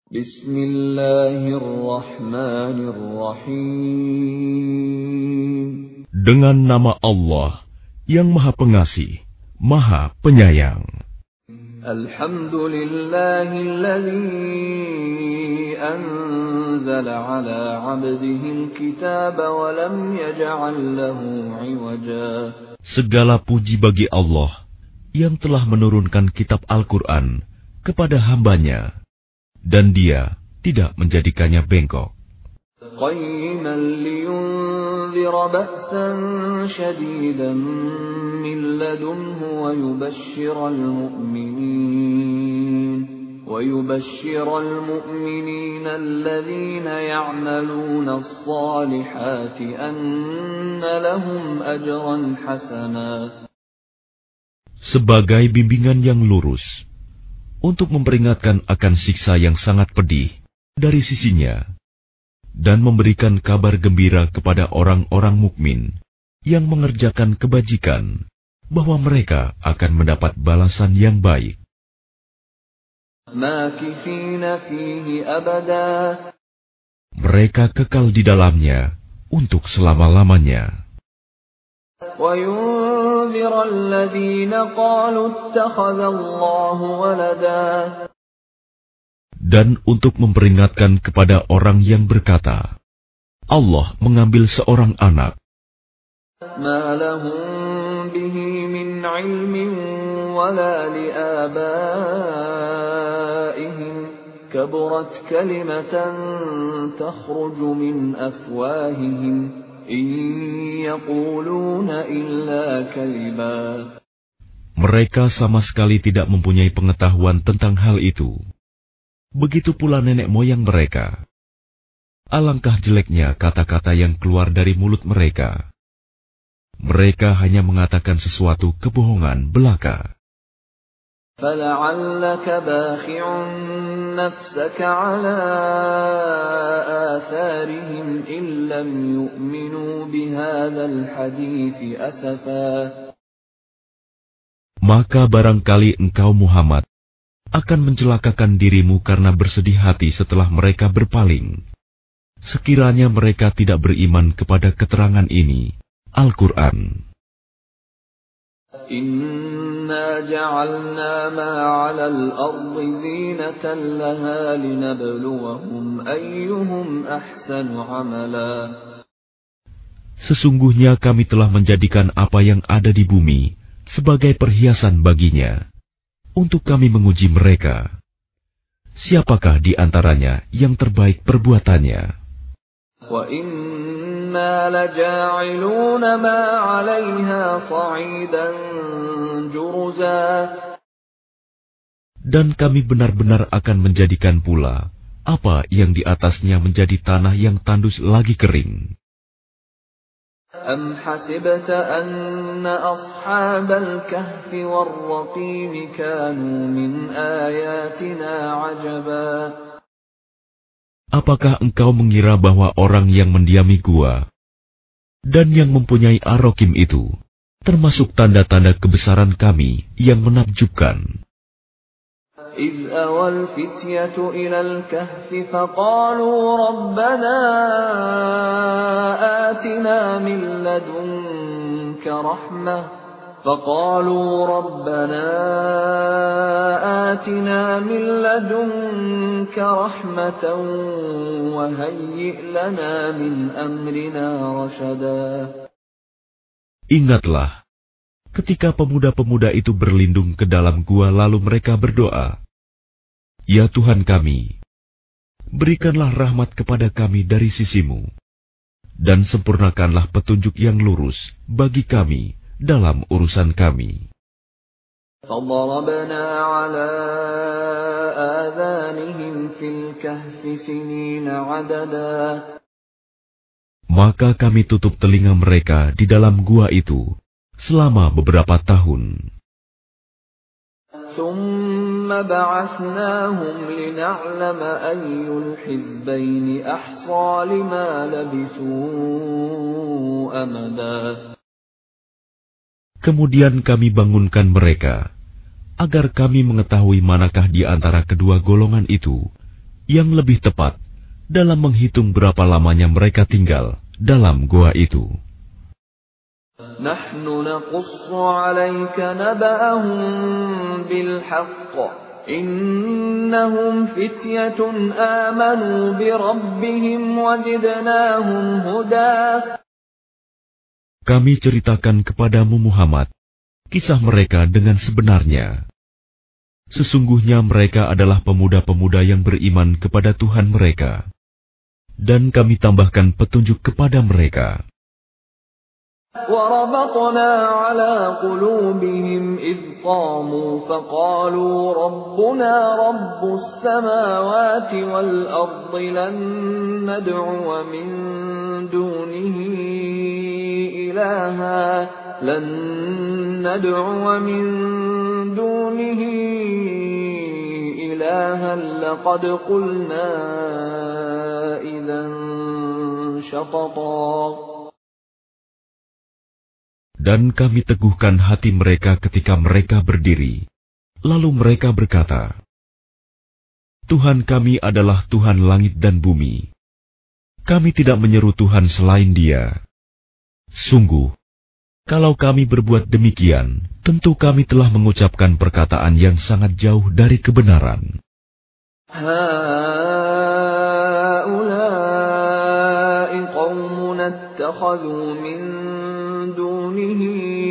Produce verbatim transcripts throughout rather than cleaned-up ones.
Bismillahirrahmanirrahim. Dengan nama Allah yang Maha Pengasih, Maha Penyayang. Alhamdulillahilladzi anzala ala 'abdihi al-kitaba wa lam yaj'al lahu 'iwaja. Segala puji bagi Allah yang telah menurunkan kitab Al-Quran kepada hambanya, dan Dia tidak menjadikannya bengkok. Qayyiman liyunzira ba'san shadidan min ladunhu wa yubashshiral mu'minin wa yubashshiral mu'minina alladhina ya'maluna as-salihati anna lahum ajran hasana. Sebagai bimbingan yang lurus, untuk memperingatkan akan siksa yang sangat pedih dari sisinya, dan memberikan kabar gembira kepada orang-orang mukmin yang mengerjakan kebajikan, bahwa mereka akan mendapat balasan yang baik. Mereka kekal di dalamnya untuk selama-lamanya. Dan untuk memperingatkan kepada orang yang berkata, Allah mengambil seorang anak. Mereka sama sekali tidak mempunyai pengetahuan tentang hal itu. Begitu pula nenek moyang mereka. Alangkah jeleknya kata-kata yang keluar dari mulut mereka. Mereka hanya mengatakan sesuatu kebohongan belaka. فَلَعَلَّكَ بَاخِعٌ نَفْسَكَ عَلَىٰ آثَارِهِمْ إِن لَّمْ يُؤْمِنُوا بِهَٰذَا الْحَدِيثِ أَسَفًا. Maka barangkali engkau Muhammad akan mencelakakan dirimu karena bersedih hati setelah mereka berpaling, sekiranya mereka tidak beriman kepada keterangan ini, Al-Quran. Inna ja'alna ma 'alal ardi zinatan laha linabluwahum ayyuhum ahsanu 'amala. Sesungguhnya kami telah menjadikan apa yang ada di bumi sebagai perhiasan baginya, untuk kami menguji mereka. Siapakah di antaranya yang terbaik perbuatannya? Wa inna laja'iluna ma 'alayha sa'idan juruza. Dan kami benar-benar akan menjadikan pula apa yang di atasnya menjadi tanah yang tandus lagi kering. Am hasibta anna ashabal kahfi war-raqim kanu min ayatina 'ajaba. Apakah engkau mengira bahwa orang yang mendiami gua dan yang mempunyai Ar-Raqim itu termasuk tanda-tanda kebesaran kami yang menakjubkan? إذ أوى الفتية إلى الكهف فقالوا ربنا آتنا من لدنك رحمة فقالوا ربنا آتنا من لدنك رحمة وهيئ لنا من أمرنا رشدا. Ingatlah ketika pemuda-pemuda itu berlindung ke dalam gua lalu mereka berdoa, Ya Tuhan kami, berikanlah rahmat kepada kami dari sisimu, dan sempurnakanlah petunjuk yang lurus bagi kami dalam urusan kami. فَضَرَبْنَا عَلَىٰ آذَانِهِمْ فِي الْكَهْفِ سِنِينَ عَدَدًا. Maka kami tutup telinga mereka di dalam gua itu selama beberapa tahun. ثُمَّ بَعَثْنَاهُمْ لِنَعْلَمَ أَيُّ الْحِزْبَيْنِ أَحْصَىٰ لِمَا لَبِثُوا أَمَدًا. Kemudian kami bangunkan mereka, agar kami mengetahui manakah di antara kedua golongan itu yang lebih tepat dalam menghitung berapa lamanya mereka tinggal dalam gua itu. Nahnu naqussu 'alaika naba'ahum bil haqq. Innahum fityatun amanu bi rabbihim wazidnahum huda. Kami ceritakan kepadamu Muhammad kisah mereka dengan sebenarnya. Sesungguhnya mereka adalah pemuda-pemuda yang beriman kepada Tuhan mereka, dan kami tambahkan petunjuk kepada mereka. وَرَبَطْنَا عَلَى قُلُوبِهِمْ إِذْ قَامُوا فَقَالُوا رَبُّنَا رَبُّ السَّمَاوَاتِ وَالْأَرْضِ لَن نَّدْعُوَ مِن دُونِهِ إِلَٰهًا لَن نَّدْعُوَ مِن دُونِهِ إِلَٰهًا لَّقَدْ قُلْنَا إِذًا شَطَطًا. Dan kami teguhkan hati mereka ketika mereka berdiri. Lalu mereka berkata, Tuhan kami adalah Tuhan langit dan bumi. Kami tidak menyeru Tuhan selain Dia. Sungguh, kalau kami berbuat demikian, tentu kami telah mengucapkan perkataan yang sangat jauh dari kebenaran. Haulai qaumun ittakhadhu min dunihi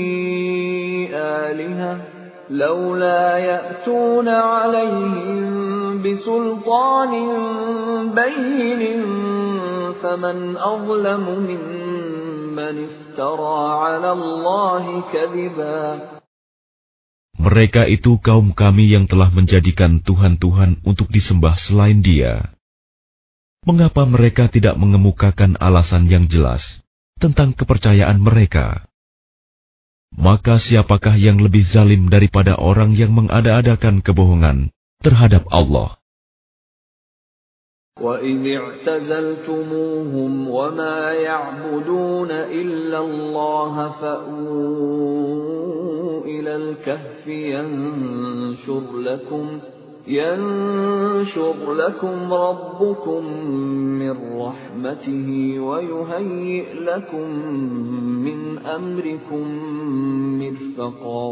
alihah laula ya'tuna 'alaihim bisultanin bayyin faman azlamu mimman iftara 'ala Allahi kadhiba. Mereka itu kaum kami yang telah menjadikan Tuhan-Tuhan untuk disembah selain Dia. Mengapa mereka tidak mengemukakan alasan yang jelas tentang kepercayaan mereka? Maka siapakah yang lebih zalim daripada orang yang mengada-adakan kebohongan terhadap Allah? وَإِذِ اعْتَزَلْتُمُوهُمْ وَمَا يَعْبُدُونَ إِلَّا اللَّهَ فَأْوُوا إِلَى الْكَهْفِ يَنشُرْ لَكُمْ يَنشُرْ لَكُمْ رَبُّكُمْ مِنْ رَحْمَتِهِ وَيُهَيِّئْ لَكُمْ مِنْ أَمْرِكُمْ مِرْفَقًا.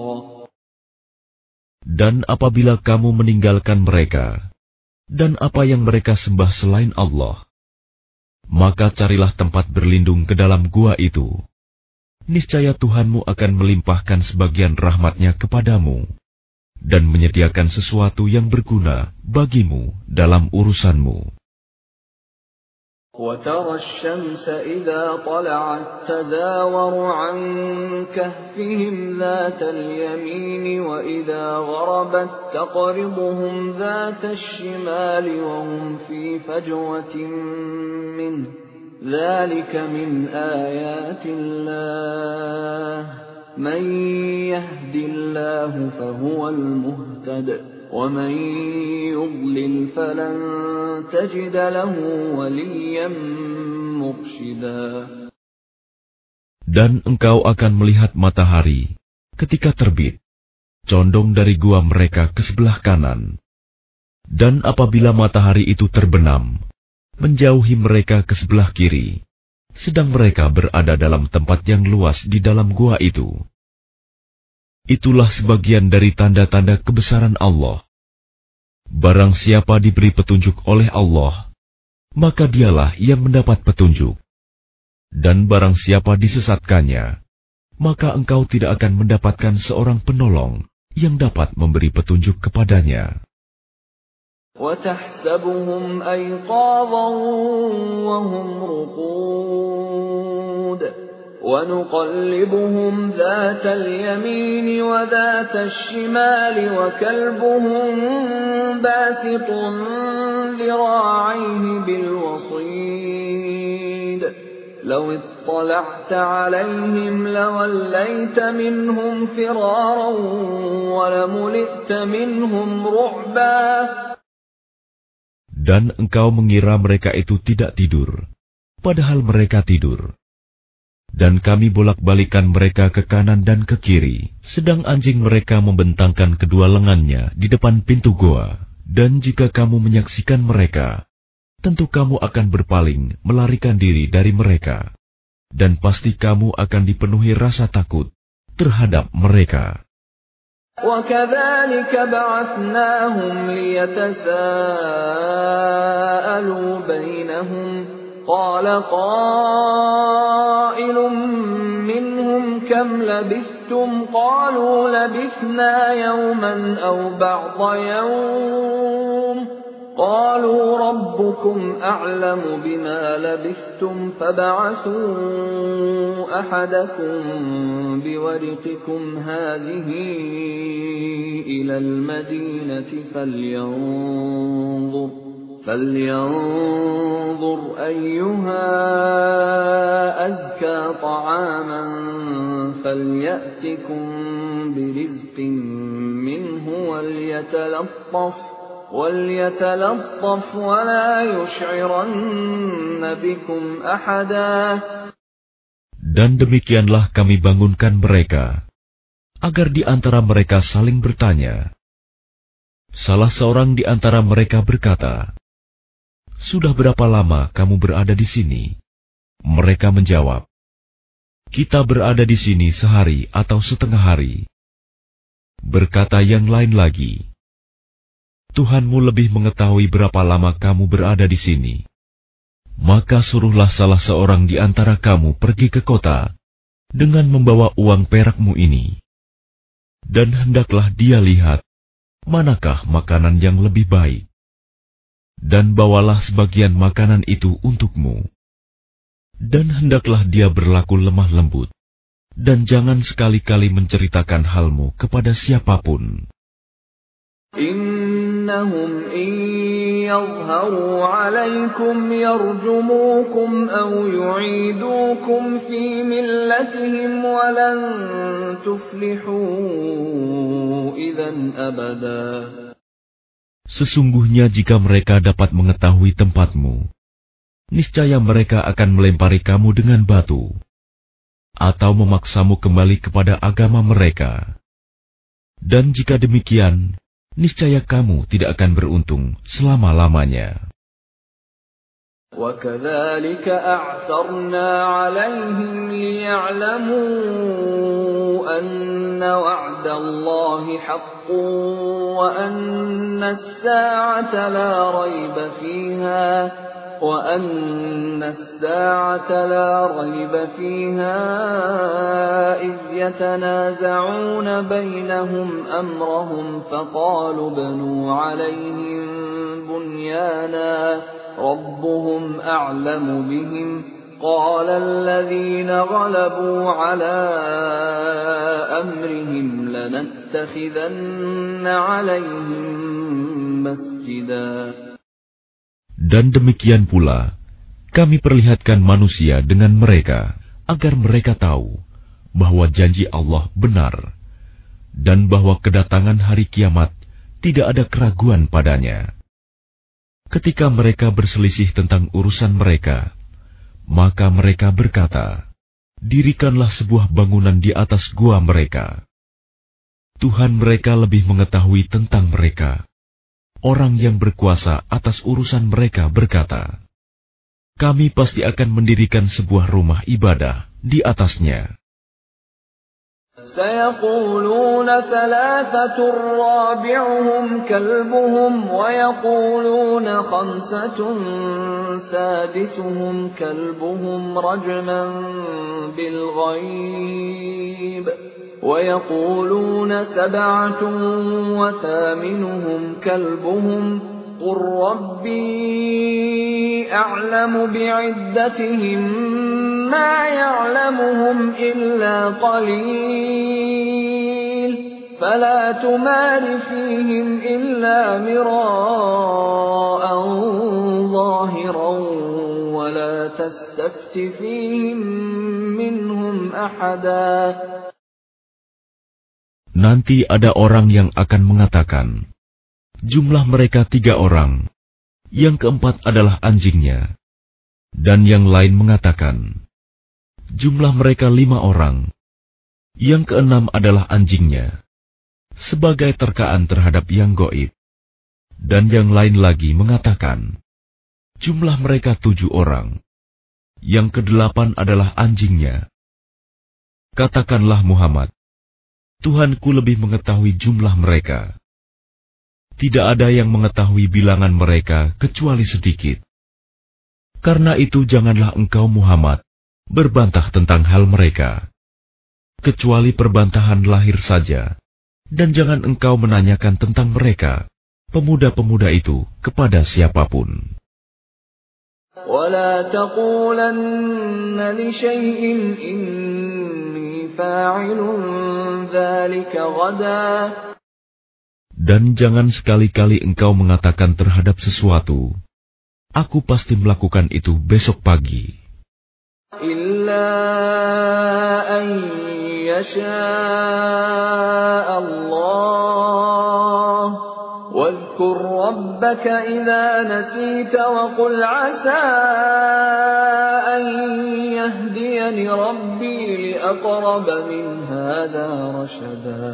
Dan apabila kamu meninggalkan mereka dan apa yang mereka sembah selain Allah, maka carilah tempat berlindung ke dalam gua itu. Niscaya Tuhanmu akan melimpahkan sebagian rahmat-Nya kepadamu dan menyediakan sesuatu yang berguna bagimu dalam urusanmu. وَتَرَى الشَّمْسَ إِذَا طَلَعَتْ تَزَاوَرُ عَنْ كَهْفِهِمْ ذَاتَ الْيَمِينِ وَإِذَا غَرَبَتْ تَقْرِضُهُمْ ذَاتَ الشِّمَالِ وَهُمْ فِي فَجْوَةٍ مِّنْهُ ذَلِكَ مِنْ آيَاتِ اللَّهِ مَنْ يَهْدِ اللَّهُ فَهُوَ الْمُهْتَدِ وَمَنْ يُضْلِلْ فَلَنْ تَجِدَ لَهُ وَلِيًّا مُرْشِدًا. Dan engkau akan melihat matahari ketika terbit, condong dari gua mereka ke sebelah kanan. Dan apabila matahari itu terbenam, menjauhi mereka ke sebelah kiri, sedang mereka berada dalam tempat yang luas di dalam gua itu. Itulah sebagian dari tanda-tanda kebesaran Allah. Barang siapa diberi petunjuk oleh Allah, maka dialah yang mendapat petunjuk. Dan barang siapa disesatkannya, maka engkau tidak akan mendapatkan seorang penolong yang dapat memberi petunjuk kepadanya. وَتَحْسَبُهُمْ أَيْقَاظًا وَهُمْ رُقُودٌ وَنُقَلِّبُهُمْ ذَاتَ الْيَمِينِ وَذَاتَ الشِّمَالِ وَكَلْبُهُمْ بَاسِطٌ ذِرَاعَيْهِ بِالْوَصِيدِ لَوِ اطَّلَعْتَ عَلَيْهِمْ لَوَلَّيْتَ مِنْهُمْ فِرَارًا وَلَمُلِئْتَ مِنْهُمْ رُعْبًا. Dan engkau mengira mereka itu tidak tidur, padahal mereka tidur. Dan kami bolak-balikan mereka ke kanan dan ke kiri, sedang anjing mereka membentangkan kedua lengannya di depan pintu goa, Dan jika kamu menyaksikan mereka, tentu kamu akan berpaling melarikan diri dari mereka, dan pasti kamu akan dipenuhi rasa takut terhadap mereka. وَكَذَلِكَ بَعَثْنَاهُمْ لِيَتَسَاءَلُوا بَيْنَهُمْ قَالَ قَائِلٌ مِّنْهُمْ كَمْ لَبِثْتُمْ قَالُوا لَبِثْنَا يَوْمًا أَوْ بَعْضَ يَوْمٍ قَالُوا رَبُّكُمْ أَعْلَمُ بِمَا لَبِثْتُمْ فَابْعَثُوا أَحَدَكُمْ بِوَرِقِكُمْ هَٰذِهِ إِلَى الْمَدِينَةِ فَلْيَنظُرْ فَلْيَنظُرْ أَيُّهَا أَزْكَىٰ طَعَامًا فَلْيَأْتِكُم بِرِزْقٍ مِّنْهُ وَلْيَتَلَطَّفْ وَلْيَتَلَطَّفْ وَلَا يُشْعِرَنَّ بِكُمْ أَحَدًا. Dan demikianlah kami bangunkan mereka, agar di antara mereka saling bertanya. Salah seorang di antara mereka berkata, "Sudah berapa lama kamu berada di sini?" Mereka menjawab, "Kita berada di sini sehari atau setengah hari." Berkata yang lain lagi, "Tuhanmu lebih mengetahui berapa lama kamu berada di sini. Maka suruhlah salah seorang di antara kamu pergi ke kota dengan membawa uang perakmu ini. Dan hendaklah dia lihat manakah makanan yang lebih baik. Dan bawalah sebagian makanan itu untukmu. Dan hendaklah dia berlaku lemah lembut. Dan jangan sekali-kali menceritakan halmu kepada siapapun. إنهم إن يظهروا عليكم يرجموكم أو يعيدوكم في ملتهم ولن تفلحوا إذا أبدا. Sesungguhnya jika mereka dapat mengetahui tempatmu, niscaya mereka akan melempari kamu dengan batu, atau memaksamu kembali kepada agama mereka. Dan jika demikian, niscaya kamu tidak akan beruntung selama-lamanya. وَكَذَلِكَ أَعْثَرْنَا عَلَيْهِمْ لِيَعْلَمُوا أَنَّ وَعْدَ اللَّهِ حَقٌّ وَأَنَّ السَّاعَةَ لَا رَيْبَ فِيهَا وَأَنَّ السَّاعَةَ لَا رَيْبَ فِيهَا إِذْ يَتَنَازَعُونَ بَيْنَهُمْ أَمْرَهُمْ فَقَالُوا ابْنُوا عَلَيْهِم بُنْيَانًا رَبُّهُمْ أَعْلَمُ بِهِمْ قَالَ الَّذِينَ غَلَبُوا عَلَىٰ أَمْرِهِمْ لَنَتَّخِذَنَّ عَلَيْهِم مَّسْجِدًا. Dan demikian pula, kami perlihatkan manusia dengan mereka, agar mereka tahu bahwa janji Allah benar, dan bahwa kedatangan hari kiamat tidak ada keraguan padanya. Ketika mereka berselisih tentang urusan mereka, maka mereka berkata, "Dirikanlah sebuah bangunan di atas gua mereka." Tuhan mereka lebih mengetahui tentang mereka. Orang yang berkuasa atas urusan mereka berkata, "Kami pasti akan mendirikan sebuah rumah ibadah di atasnya." سَيَقُولُونَ ثَلَاثَةٌ رَّابِعُهُمْ كَلْبُهُمْ وَيَقُولُونَ خَمْسَةٌ سَادِسُهُمْ كَلْبُهُمْ رَجْمًا بِالْغَيْبِ وَيَقُولُونَ سَبْعَةٌ وَثَامِنُهُمْ كَلْبُهُمْ قُل رَّبِّي أَعْلَمُ بِعِدَّتِهِم مَّا يَعْلَمُهُمْ إِلَّا قَلِيلٌ فَلَا تُمَارِ فِيهِمْ إِلَّا مِرَاءً ظَاهِرًا وَلَا تَسْتَفْتِ فِيهِم مِّنْهُمْ أَحَدًا. Nanti ada orang yang akan mengatakan, jumlah mereka tiga orang, yang keempat adalah anjingnya. Dan yang lain mengatakan, jumlah mereka lima orang, yang keenam adalah anjingnya, sebagai terkaan terhadap yang gaib. Dan yang lain lagi mengatakan, jumlah mereka tujuh orang. Yang kedelapan adalah anjingnya. Katakanlah Muhammad, Tuhanku lebih mengetahui jumlah mereka. Tidak ada yang mengetahui bilangan mereka kecuali sedikit. Karena itu janganlah engkau Muhammad berbantah tentang hal mereka, kecuali perbantahan lahir saja, dan jangan engkau menanyakan tentang mereka, pemuda-pemuda itu, kepada siapapun. وَلَا تَقُولَنَّ لِشَيْءٍ إِنِّي فَاعِلٌ ذَلِكَ غَدًا. Dan jangan sekali-kali engkau mengatakan terhadap sesuatu, aku pasti melakukan itu besok pagi. إِلَّا أَن يَشَاءَ اللَّهُ وَاذْكُرْ رَبَّكَ إِذَا نَسِيتَ وَقُلْ عَسَىٰ أَن يَهْدِيَنِ رَبِّي لِأَقْرَبَ مِنْ هَٰذَا رَشَدًا.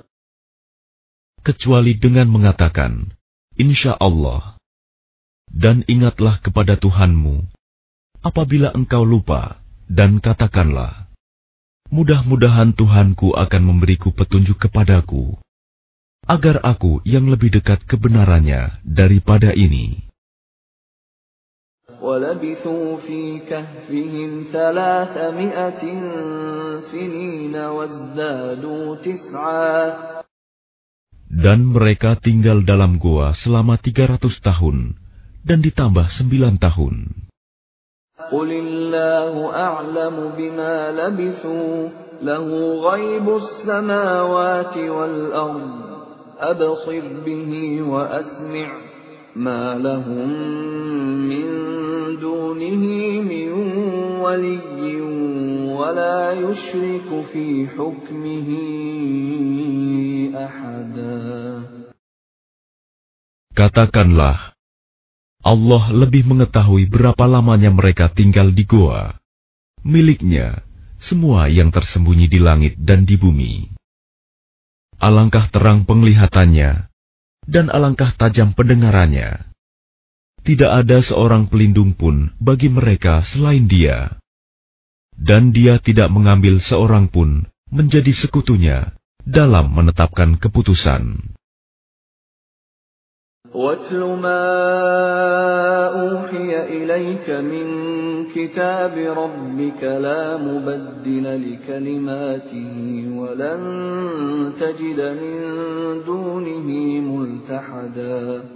Kecuali dengan mengatakan, Insya Allah, dan ingatlah kepada Tuhanmu apabila engkau lupa, dan katakanlah, mudah-mudahan Tuhanku akan memberiku petunjuk kepadaku, agar aku yang lebih dekat kebenarannya daripada ini. وَلَبِثُوا فِي كَهْفِهِمْ ثَلَاثَمِائَةٍ سِنِينَ وَازْدَادُوا تِسْعًا. Dan mereka tinggal dalam goa selama tiga ratus tahun, dan ditambah sembilan tahun. قُلِ اللَّهُ أَعْلَمُ بِمَا لَبِثُوا لَهُ غَيْبُ السَّمَاوَاتِ وَالْأَرْضِ أَبْصِرْ بِهِ وَأَسْمِعْ مَا لَهُم مِّن دُونِهِ مِن وَلِيٍّ وَلَا يُشْرِكُ فِي حُكْمِهِ أَحَدًا. Katakanlah, Allah lebih mengetahui berapa lamanya mereka tinggal di goa. Miliknya semua yang tersembunyi di langit dan di bumi. Alangkah terang penglihatannya, dan alangkah tajam pendengarannya. Tidak ada seorang pelindung pun bagi mereka selain Dia. Dan Dia tidak mengambil seorang pun menjadi sekutunya dalam menetapkan keputusan. وَاتْلُ مَا أُوحِيَ إِلَيْكَ مِنْ كِتَابِ رَبِّكَ لَا مُبَدِّلَ لِكَلِمَاتِهِ وَلَنْ تَجِدَ مِنْ دُونِهِ مُلْتَحَدًا.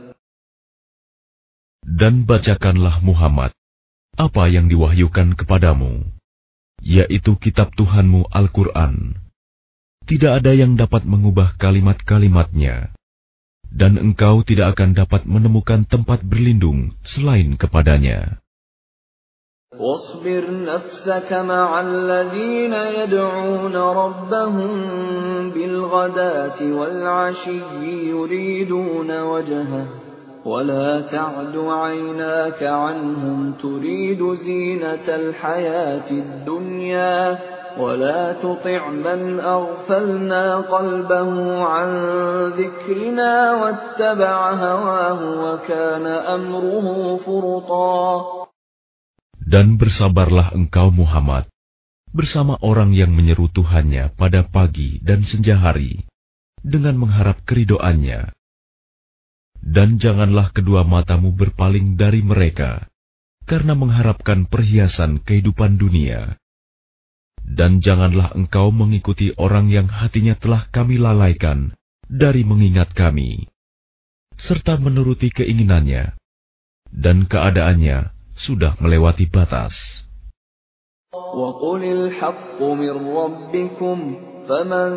Dan bacakanlah Muhammad apa yang diwahyukan kepadamu, yaitu kitab Tuhanmu Al-Quran. Tidak ada yang dapat mengubah kalimat-kalimatnya, dan engkau tidak akan dapat menemukan tempat berlindung selain kepadanya. وَاصْبِرْ نَفْسَكَ مَعَ الَّذِينَ يَدْعُونَ رَبَّهُم بِالْغَدَاةِ وَالْعَشِيِّ يُرِيدُونَ وَجْهَهُ وَلَا تَعْدُ عَيْنَاكَ عَنْهُمْ تُرِيدُ زِينَةَ الْحَيَاةِ الدُّنْيَا وَلَا تُطِعْ مَنْ أَغْفَلْنَا قَلْبَهُ عَنْ ذِكْرِنَا وَاتَّبَعَ هَوَاهُ وَكَانَ أَمْرُهُ فُرُطًا. Dan bersabarlah engkau Muhammad bersama orang yang menyeru Tuhannya pada pagi dan senja hari dengan mengharap keridoannya. Dan janganlah kedua matamu berpaling dari mereka karena mengharapkan perhiasan kehidupan dunia. Dan janganlah engkau mengikuti orang yang hatinya telah kami lalaikan dari mengingat kami, serta menuruti keinginannya, dan keadaannya sudah melewati batas. وَقُلِ الْحَقُّ مِنْ رَبِّكُمْ فَمَنْ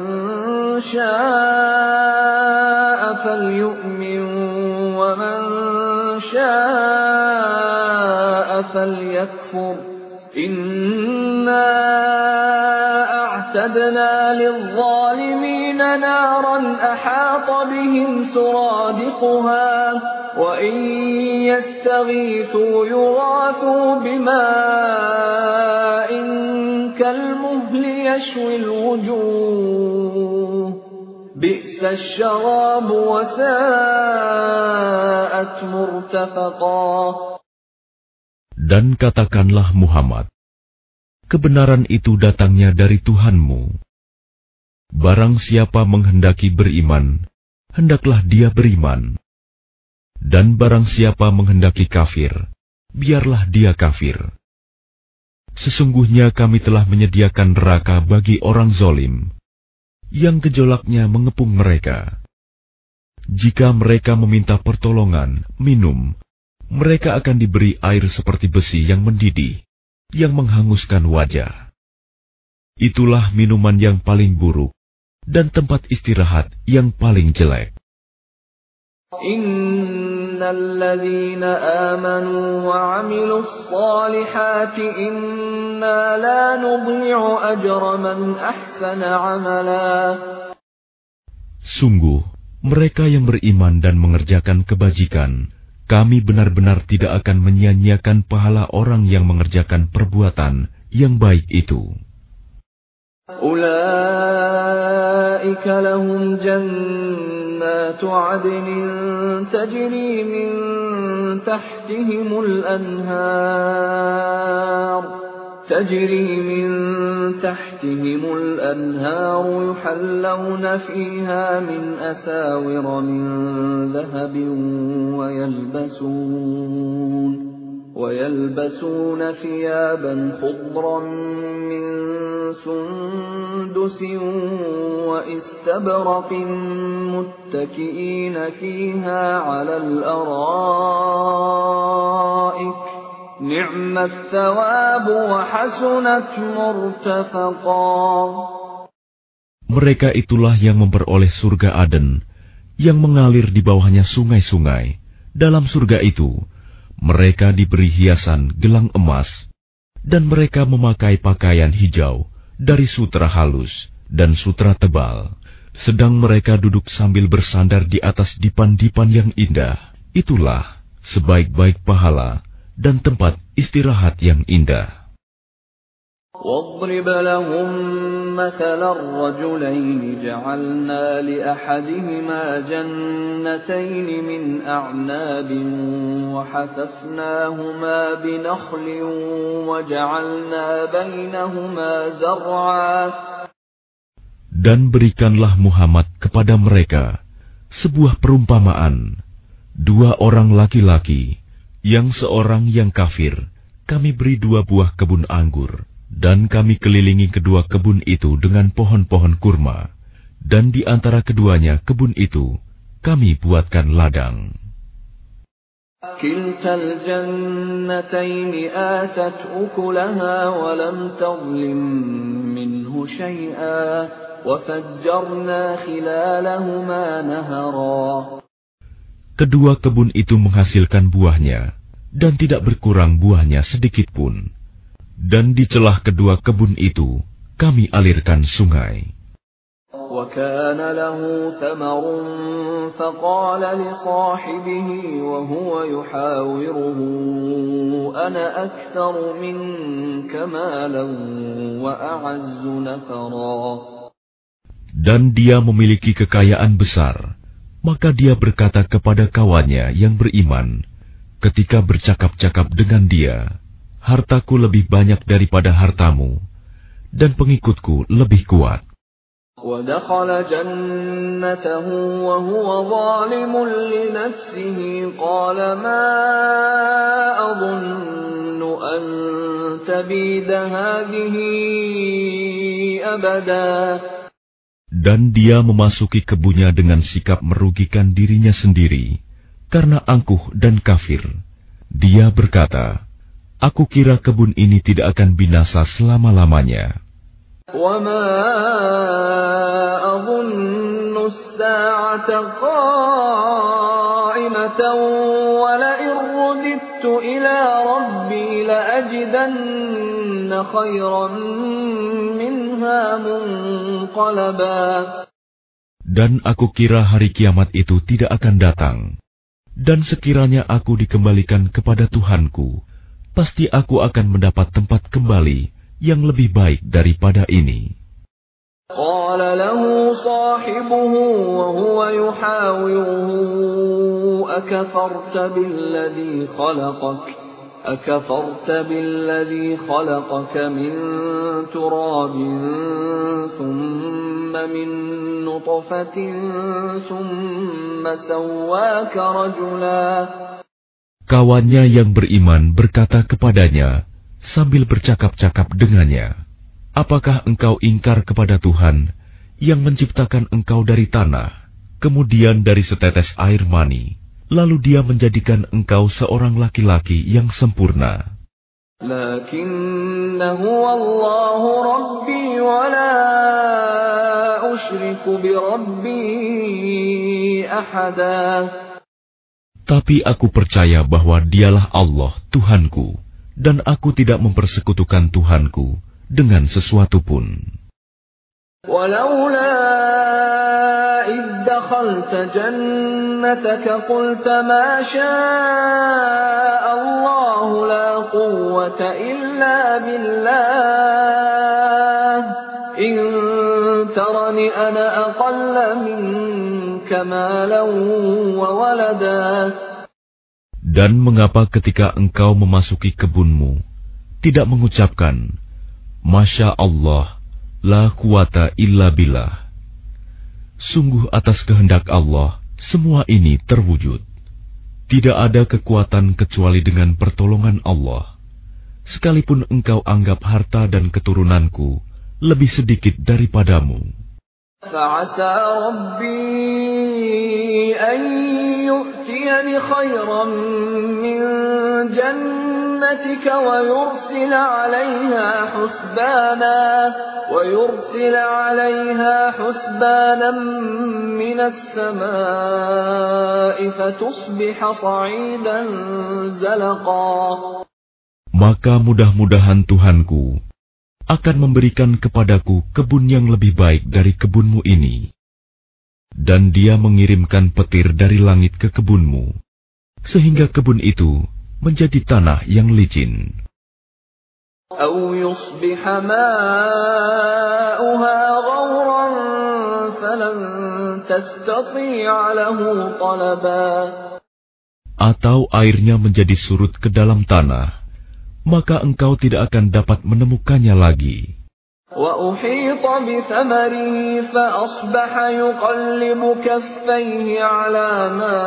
شَاءَ فَلْيُؤْمِنْ وَمَنْ شَاءَ فَلْيَكْفُرْ إِنَّا أَعْتَدْنَا لِلظَّالِمِينَ نَارًا أَحَاطَ بِهِمْ سُرَادِقُهَا وَإِنْ يَسْتَغِيثُوا يُغَاثُوا بِمَاءٍ كَالْمُهْلِ يَشْوِي الْوُجُوهَ بِئْسَ بئس الشراب وساءت مرتفقا. Dan katakanlah Muhammad, kebenaran itu datangnya dari Tuhanmu. Barang siapa menghendaki beriman, hendaklah dia beriman. Dan barang siapa menghendaki kafir, biarlah dia kafir. Sesungguhnya kami telah menyediakan neraka bagi orang zalim, yang gejolaknya mengepung mereka. Jika mereka meminta pertolongan, minum, mereka akan diberi air seperti besi yang mendidih, yang menghanguskan wajah. Itulah minuman yang paling buruk, dan tempat istirahat yang paling jelek. Innal ladzina amanu wa 'amilus solihati inna la nudhi'u ajra man ahsana 'amala. Sungguh, mereka yang beriman dan mengerjakan kebajikan, kami benar-benar tidak akan menyia-nyiakan pahala orang yang mengerjakan perbuatan yang baik itu. Ulaika lahum jannatu 'adnin tajri min tahtihimul anhar tajri min tahtihimul anhar yuhallawna fiha min asawira min dhahabin wa yalbasun وَيَلْبَسُونَ ثِيَابًا خُضْرًا مِّن سُندُسٍ وَإِسْتَبْرَقٍ مُتَّكِئِينَ فِيهَا عَلَى الْأَرَائِكِ نِعْمَ الثَّوَابُ وَحَسُنَتْ مُرْتَفَقًا. Mereka itulah yang memperoleh surga Aden, yang mengalir di bawahnya sungai-sungai. Dalam surga itu, mereka diberi hiasan gelang emas, dan mereka memakai pakaian hijau dari sutra halus dan sutra tebal. Sedang mereka duduk sambil bersandar di atas dipan-dipan yang indah. Itulah sebaik-baik pahala dan tempat istirahat yang indah. وَاضْرِبْ لَهُم مَّثَلَ الرَّجُلَيْنِ جَعَلْنَا لِأَحَدِهِمَا جَنَّتَيْنِ مِنْ أَعْنَابٍ وَحَفَفْنَاهُمَا بِنَخْلٍ وَجَعَلْنَا بَيْنَهُمَا زَرْعًا. Dan berikanlah Muhammad kepada mereka sebuah perumpamaan. Dua orang laki-laki, yang seorang yang kafir, kami beri dua buah kebun anggur. Dan kami kelilingi kedua kebun itu dengan pohon-pohon kurma, dan di antara keduanya kebun itu kami buatkan ladang. Kiltal jannataini atat ukulaha wa lam tadlim minhu syai'a wa fajjarna khilalahuma nahara. Kedua kebun itu menghasilkan buahnya, dan tidak berkurang buahnya sedikit pun. Dan di celah kedua kebun itu, kami alirkan sungai. وَكَانَ لَهُ ثَمَرٌ فَقَالَ لِصَاحِبِهِ وَهُوَ يُحَاوِرُهُ أَنَا أَكْثَرُ مِنكَ مَالًا وَأَعَزُّ نَفَرًا. Dan dia memiliki kekayaan besar, maka dia berkata kepada kawannya yang beriman, ketika bercakap-cakap dengan dia, hartaku lebih banyak daripada hartamu, dan pengikutku lebih kuat. وَدَخَلَ جَنَّتَهُ وَهُوَ ظَالِمٌ لِنَفْسِهِ قَالَ مَا أَظُنُّ أَن تَبِيدَ هَٰذِهِ أَبَدًا. Dan dia memasuki kebunnya dengan sikap merugikan dirinya sendiri, karena angkuh dan kafir. Dia berkata, aku kira kebun ini tidak akan binasa selama-lamanya. وَمَا أَظُنُّ السَّاعَةَ قَائِمَةً وَلَئِن رُّدِدتُّ إِلَىٰ رَبِّي لَأَجِدَنَّ خَيْرًا مِّنْهَا مُنقَلَبًا. Dan aku kira hari kiamat itu tidak akan datang. Dan sekiranya aku dikembalikan kepada Tuhanku, pasti aku akan mendapat tempat kembali yang lebih baik daripada ini. قال له صاحبه وهو يحاوره أكفرت بالذي خلقك أكفرت بالذي خلقك من تراب ثم من نطفة ثم سواك رجلا. Kawannya yang beriman berkata kepadanya sambil bercakap-cakap dengannya, apakah engkau ingkar kepada Tuhan yang menciptakan engkau dari tanah, kemudian dari setetes air mani, lalu Dia menjadikan engkau seorang laki-laki yang sempurna? Lakinna huwa Allahu Rabbi wa la usyriku bi Rabbi ahada. Tapi aku percaya bahwa Dialah Allah, Tuhanku, dan aku tidak mempersekutukan Tuhanku dengan sesuatu pun. Walaula idh dakhalta jannataka qulta ma syaa Allah la quwwata illa billah in tarani ana aqalla minka malan wa walada. Dan mengapa ketika engkau memasuki kebunmu tidak mengucapkan Masya Allah, la quwata illa billah. Sungguh atas kehendak Allah, semua ini terwujud. Tidak ada kekuatan kecuali dengan pertolongan Allah. Sekalipun engkau anggap harta dan keturunanku lebih sedikit daripadamu. فَعَسَى رَبِّي أَن يُؤْتِيَنِ خَيْرًا مِّن جَنَّتِكَ وَيُرْسِلَ عَلَيْهَا حُسْبَانًا وَيُرْسِلَ عَلَيْهَا حُسْبَانًا مِّنَ السَّمَاءِ فَتُصْبِحَ صَعِيدًا زَلَقًا. Maka mudah-mudahan Tuhanku akan memberikan kepadaku kebun yang lebih baik dari kebunmu ini. Dan Dia mengirimkan petir dari langit ke kebunmu, sehingga kebun itu menjadi tanah yang licin. أَوْ يُصْبِحَ مَاؤُهَا غَوْرًا فَلَن تَسْتَطِيعَ لَهُ طَلَبًا. Atau airnya menjadi surut ke dalam tanah, maka engkau tidak akan dapat menemukannya lagi. وَأُحِيطَ بِثَمَرِهِ فَأَصْبَحَ يُقَلِّبُ كَفَّيْهِ عَلَى مَا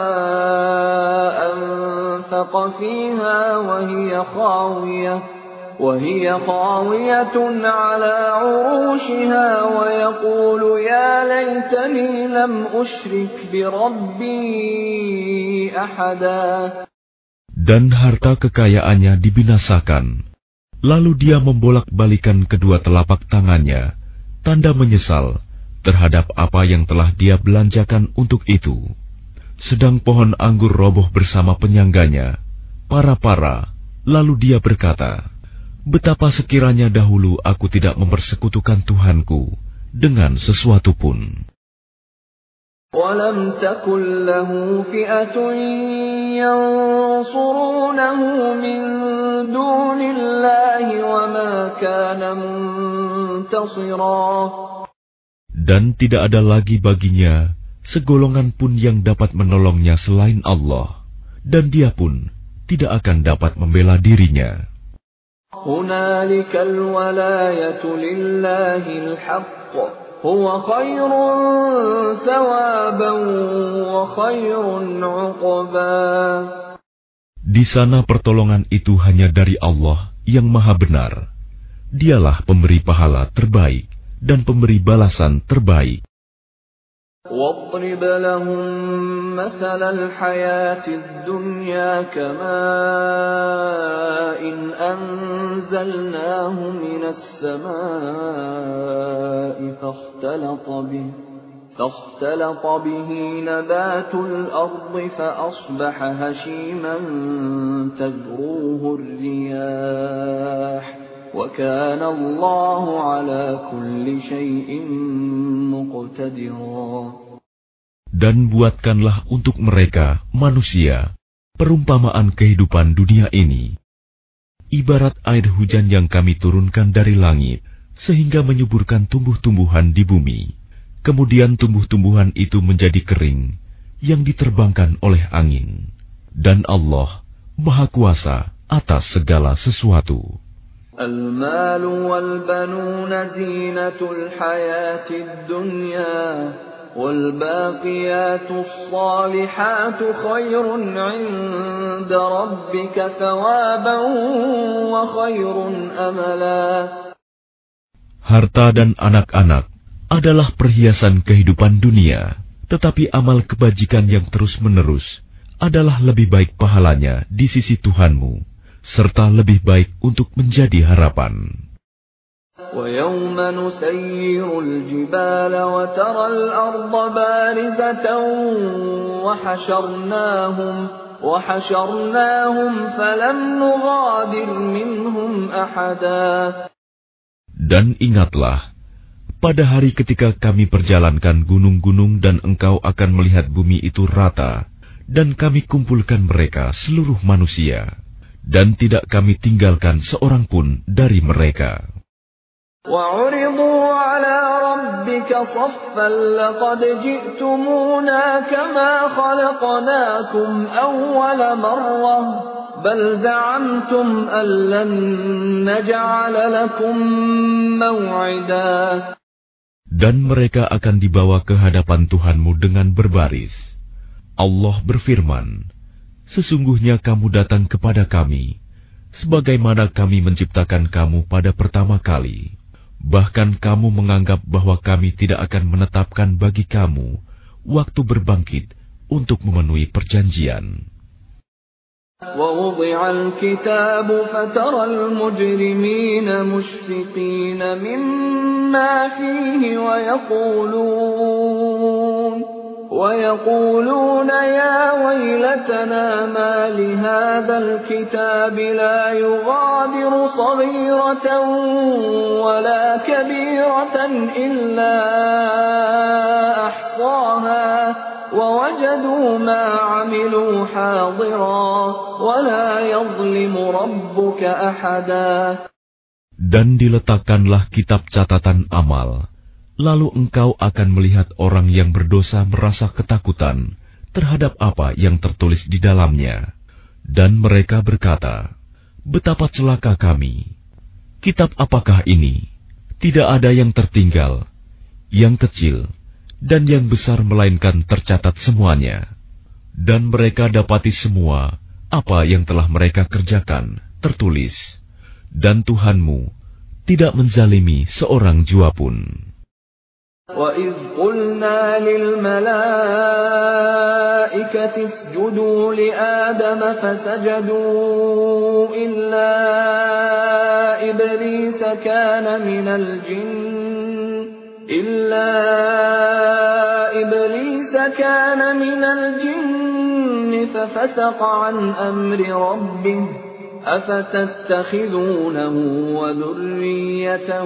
أَنفَقَ فِيهَا وَهِيَ خَاوِيَةٌ وَهِيَ خَاوِيَةٌ عَلَى عُرُوشِهَا وَيَقُولُ يَا لَيْتَنِي لَمْ أُشْرِكْ بِرَبِّي أَحَدًا. Dan harta kekayaannya dibinasakan. Lalu dia membolak-balikan kedua telapak tangannya, tanda menyesal terhadap apa yang telah dia belanjakan untuk itu. Sedang pohon anggur roboh bersama penyangganya, para-para, lalu dia berkata, betapa sekiranya dahulu aku tidak mempersekutukan Tuhanku dengan sesuatu pun. وَلَمْ تَكُنْ لَهُ فِئَةٌ يَنْصُرُونَهُ مِنْ دُونِ اللَّهِ وَمَا كَانَ مُنْتَصِرًا. Dan tidak ada lagi baginya segolongan pun yang dapat menolongnya selain Allah, dan dia pun tidak akan dapat membela dirinya. هُنَالِكَ الْوَلَايَةُ لِلَّهِ الْحَقِّ هُوَ خَيْرٌ ثَوَابًا وَخَيْرٌ عُقْبًا. Di sana pertolongan itu hanya dari Allah yang Maha Benar. Dialah pemberi pahala terbaik dan pemberi balasan terbaik. وَاضْرِبْ لَهُم مَّثَلَ الْحَيَاةِ الدُّنْيَا كَمَاءٍ أَنزَلْنَاهُ مِنَ السَّمَاءِ فَاخْتَلَطَ بِهِ فاختلط به نبات الأرض فأصبح هشيما تذروه الرياح وكان الله على كل شيء مقتدرا. Dan buatkanlah untuk mereka, manusia, perumpamaan kehidupan dunia ini. Ibarat air hujan yang kami turunkan dari langit, sehingga menyuburkan tumbuh-tumbuhan di bumi. Kemudian tumbuh-tumbuhan itu menjadi kering, yang diterbangkan oleh angin. Dan Allah Maha Kuasa atas segala sesuatu. Al-mal wal-banun zinatul hayatid dunya, wal-baqiyatus salihatu khairun 'inda rabbika thawaban wa khairun amala. Harta dan anak-anak adalah perhiasan kehidupan dunia, tetapi amal kebajikan yang terus-menerus adalah lebih baik pahalanya di sisi Tuhanmu, serta lebih baik untuk menjadi harapan. وَيَوْمَ نُسَيِّرُ الْجِبَالَ وَتَرَى الْأَرْضَ بَارِزَةً وَحَشَرْنَاهُمْ وَحَشَرْنَاهُمْ فَلَمْ نُغَادِرْ مِنْهُمْ أَحَدًا. Dan ingatlah, pada hari ketika kami perjalankan gunung-gunung dan engkau akan melihat bumi itu rata, dan kami kumpulkan mereka seluruh manusia, dan tidak kami tinggalkan seorang pun dari mereka. وَعُرِضُوا عَلَى رَبِّكَ صَفًّا لَقَدْ جِئْتُمُونَا كَمَا خَلَقْنَاكُمْ أَوَّلَ مَرَّةٍ بَلْ زَعَمْتُمْ أَن لَّن نَّجْعَلَ لَكُم مَّوْعِدًا. Dan mereka akan dibawa ke hadapan Tuhanmu dengan berbaris. Allah berfirman, sesungguhnya kamu datang kepada kami, sebagaimana kami menciptakan kamu pada pertama kali. Bahkan kamu menganggap bahwa kami tidak akan menetapkan bagi kamu waktu berbangkit untuk memenuhi perjanjian. وَوُضِعَ الْكِتَابُ فَتَرَى الْمُجْرِمِينَ مُشْفِقِينَ مِمَّا فِيهِ وَيَقُولُونَ وَيَقُولُونَ يَا وَيْلَتَنَا مَا لِهَذَا الْكِتَابِ لَا يُغَادِرُ صَغِيرَةً وَلَا كَبِيرَةً إِلَّا أَحْصَاهَا وَوَجَدُوا مَا عَمِلُوا حَاضِرًا وَلَا يَظْلِمُ رَبُّكَ أَحَدًا. Dan diletakkanlah kitab catatan amal, lalu engkau akan melihat orang yang berdosa merasa ketakutan terhadap apa yang tertulis di dalamnya. Dan mereka berkata, betapa celaka kami. Kitab apakah ini? Tidak ada yang tertinggal, yang kecil dan yang besar melainkan tercatat semuanya. Dan mereka dapati semua apa yang telah mereka kerjakan tertulis. Dan Tuhanmu tidak menzalimi seorang jua pun. وَإِذْ قُلْنَا لِلْمَلَائِكَةِ اسْجُدُوا لِآدَمَ فَسَجَدُوا إِلَّا إِبْلِيسَ كَانَ مِنَ الْجِنِّ إِلَّا إِبْلِيسَ كَانَ مِنَ الْجِنِّ فَفَسَقَ عَنْ أَمْرِ رَبِّهِ أَفَتَتَّخِذُونَهُ وَذُرِّيَّتَهُ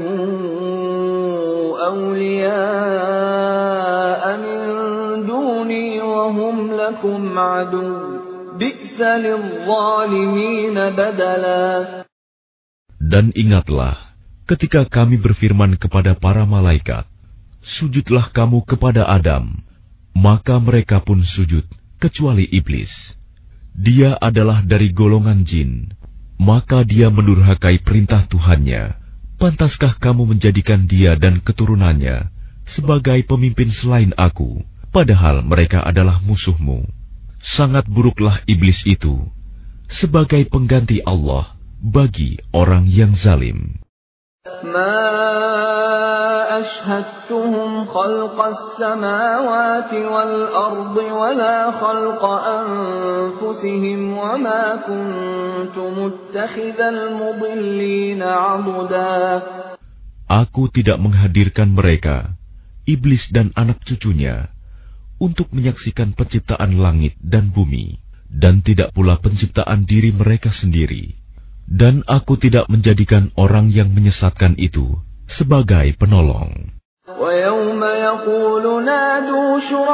أَوْلِيَاءَ مِن دُونِي وَهُمْ لَكُمْ عَدُوٌّ بِئْسَ لِلظَّالِمِينَ بَدَلًا. Dan ingatlah ketika kami berfirman kepada para malaikat, sujudlah kamu kepada Adam, maka mereka pun sujud kecuali iblis. Dia adalah dari golongan jin, maka dia mendurhakai perintah Tuhannya. Pantaskah kamu menjadikan dia dan keturunannya sebagai pemimpin selain aku, padahal mereka adalah musuhmu? Sangat buruklah iblis itu sebagai pengganti Allah bagi orang yang zalim. مَا أَشْهَدتُّهُمْ خَلْقَ السَّمَاوَاتِ وَالْأَرْضِ وَلَا خَلْقَ أَنفُسِهِمْ وَمَا كُنتُ مُتَّخِذَ الْمُضِلِّينَ عَضُدًا. Aku tidak menghadirkan mereka, iblis dan anak cucunya, untuk menyaksikan penciptaan langit dan bumi, dan tidak pula penciptaan diri mereka sendiri. Dan aku tidak menjadikan orang yang menyesatkan itu sebagai penolong. وَيَوْمَ يَقُولُ نَادُوا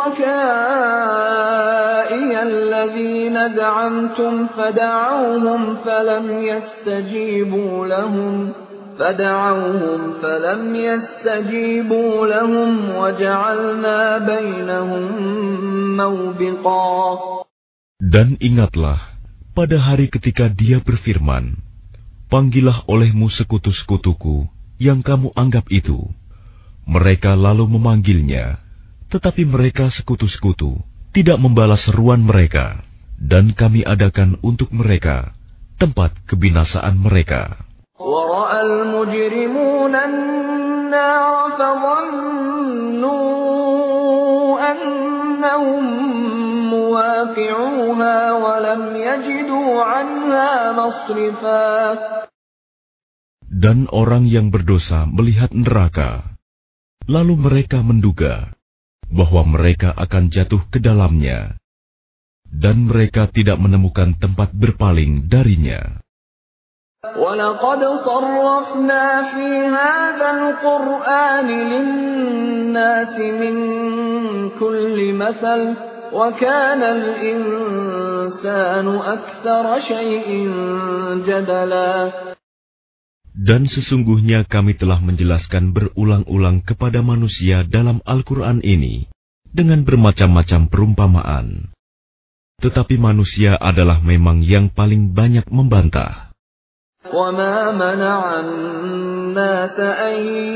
شُرَكَائِيَ الَّذِينَ زَعَمْتُمْ فَدَعَوْهُمْ فَلَمْ يَسْتَجِيبُوا لَهُمْ فدعوهم فلم يستجيبوا لهم وجعلنا بينهم موبقا. Dan ingatlah pada hari ketika Dia berfirman, panggillah olehmu sekutu-sekutuku yang kamu anggap itu. Mereka lalu memanggilnya, tetapi mereka sekutu-sekutu tidak membalas seruan mereka, dan kami adakan untuk mereka tempat kebinasaan mereka. وَرَأَى الْمُجْرِمُونَ النَّارَ فَظَنُّوا أَنَّهُمْ مُوَاقِعُوهَا وَلَمْ يَجِدُوا عَنْهَا مَصْرِفًا. Dan orang yang berdosa melihat neraka, lalu mereka menduga bahwa mereka akan jatuh ke dalamnya, dan mereka tidak menemukan tempat berpaling darinya. وَلَقَدْ صَرَّفْنَا فِي هَذَا الْقُرْآنِ لِلنَّاسِ مِنْ كُلِّ مَثَلٍ وَكَانَ الْإِنسَانُ أَكْثَرَ شَيْءٍ جَدَلًا. Dan sesungguhnya kami telah menjelaskan berulang-ulang kepada manusia dalam Al-Quran ini dengan bermacam-macam perumpamaan. Tetapi manusia adalah memang yang paling banyak membantah. وَمَا مَنَعَ النَّاسَ أَن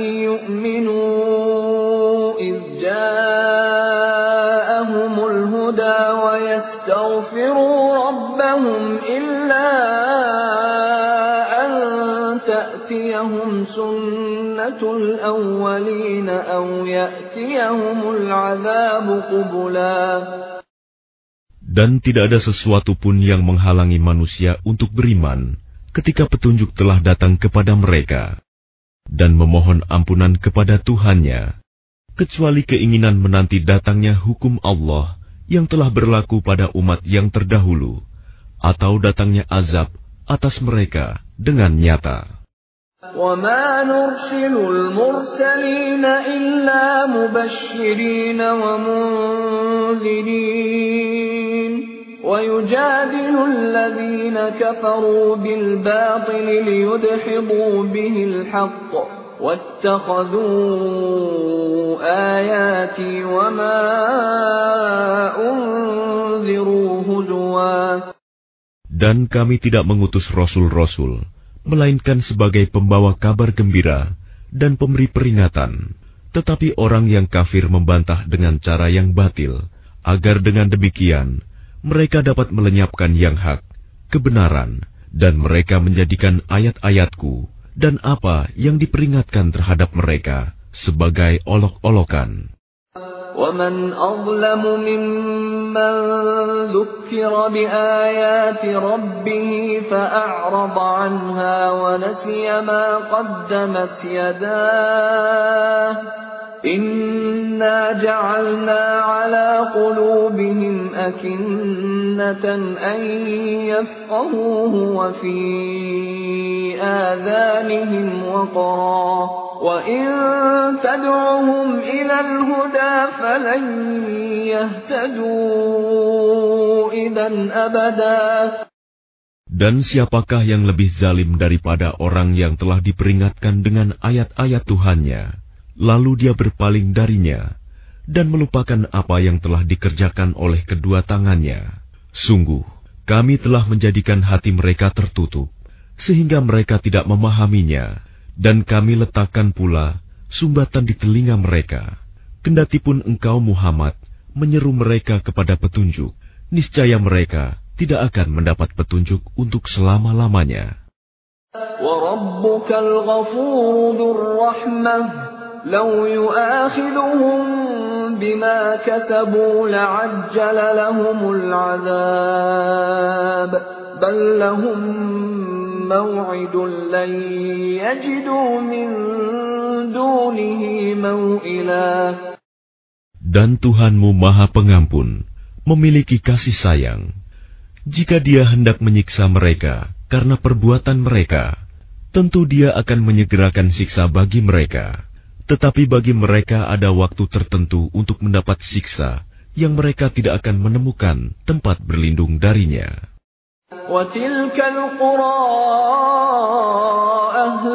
يُؤْمِنُوا إِذْ جَاءَهُمُ الْهُدَى وَيَسْتَغْفِرُوا رَبَّهُمْ إِلَّا أَن تَأْتِيَهُمْ سُنَّةُ الْأَوَّلِينَ أَوْ يَأْتِيَهُمُ الْعَذَابُ قُبُلًا. Dan tidak ada sesuatu pun yang menghalangi manusia untuk beriman ketika petunjuk telah datang kepada mereka dan memohon ampunan kepada Tuhannya, kecuali keinginan menanti datangnya hukum Allah yang telah berlaku pada umat yang terdahulu, atau datangnya azab atas mereka dengan nyata. وَمَا نُرْسِلُ الْمُرْسَلِينَ إِلَّا مُبَشِّرِينَ وَمُنذِرِينَ وَيُجَادِلُ الَّذِينَ كَفَرُوا بِالْبَاطِلِ لِيُدْحِضُوا بِهِ الْحَقَّ وَاتَّخَذُوا آيَاتِي وَمَا أُنذِرُوا هُزُوًا. Dan kami tidak mengutus rasul-rasul, melainkan sebagai pembawa kabar gembira dan pemberi peringatan. Tetapi orang yang kafir membantah dengan cara yang batil, agar dengan demikian mereka dapat melenyapkan yang hak, kebenaran, dan mereka menjadikan ayat-ayatku dan apa yang diperingatkan terhadap mereka sebagai olok-olokan. وَمَنْ أَظْلَمُ مِمَّنْ ذُكِّرَ بِآيَاتِ رَبِّهِ فَأَعْرَضَ عَنْهَا وَنَسِيَ مَا قَدَّمَتْ يَدَاهُ إِنَّا جَعَلْنَا عَلَى قُلُوبِهِمْ أَكِنَّةً أَنْ يَفْقَهُوهُ وَفِي آذَانِهِمْ وَقْرًا وَإِنْ تَدْعُهُمْ إِلَى الْهُدَى فَلَنْ يَهْتَدُوا إِذًا أَبَدًا. Dan siapakah yang lebih zalim daripada orang yang telah diperingatkan dengan ayat-ayat Tuhannya, lalu dia berpaling darinya dan melupakan apa yang telah dikerjakan oleh kedua tangannya? Sungguh, kami telah menjadikan hati mereka tertutup, sehingga mereka tidak memahaminya, dan kami letakkan pula sumbatan di telinga mereka. Kendatipun engkau Muhammad menyeru mereka kepada petunjuk, niscaya mereka tidak akan mendapat petunjuk untuk selama-lamanya. وَرَبُّكَ الْغَفُورُ ذُو الرَّحْمَةِ لَوْ يُؤَاخِذُهُم بِمَا كَسَبُوا لَعَجَّلَ لَهُمُ الْعَذَابَ بَل لَّهُم مَّوْعِدٌ لَّن يَجِدُوا مِن دُونِهِ مَوْئِلًا. Dan Tuhanmu Maha Pengampun, memiliki kasih sayang. Jika Dia hendak menyiksa mereka karena perbuatan mereka, tentu Dia akan menyegerakan siksa bagi mereka. Tetapi bagi mereka ada waktu tertentu untuk mendapat siksa yang mereka tidak akan menemukan tempat berlindung darinya. وَتِلْكَ الْقُرَىٰ أَهْلَكْنَاهُمْ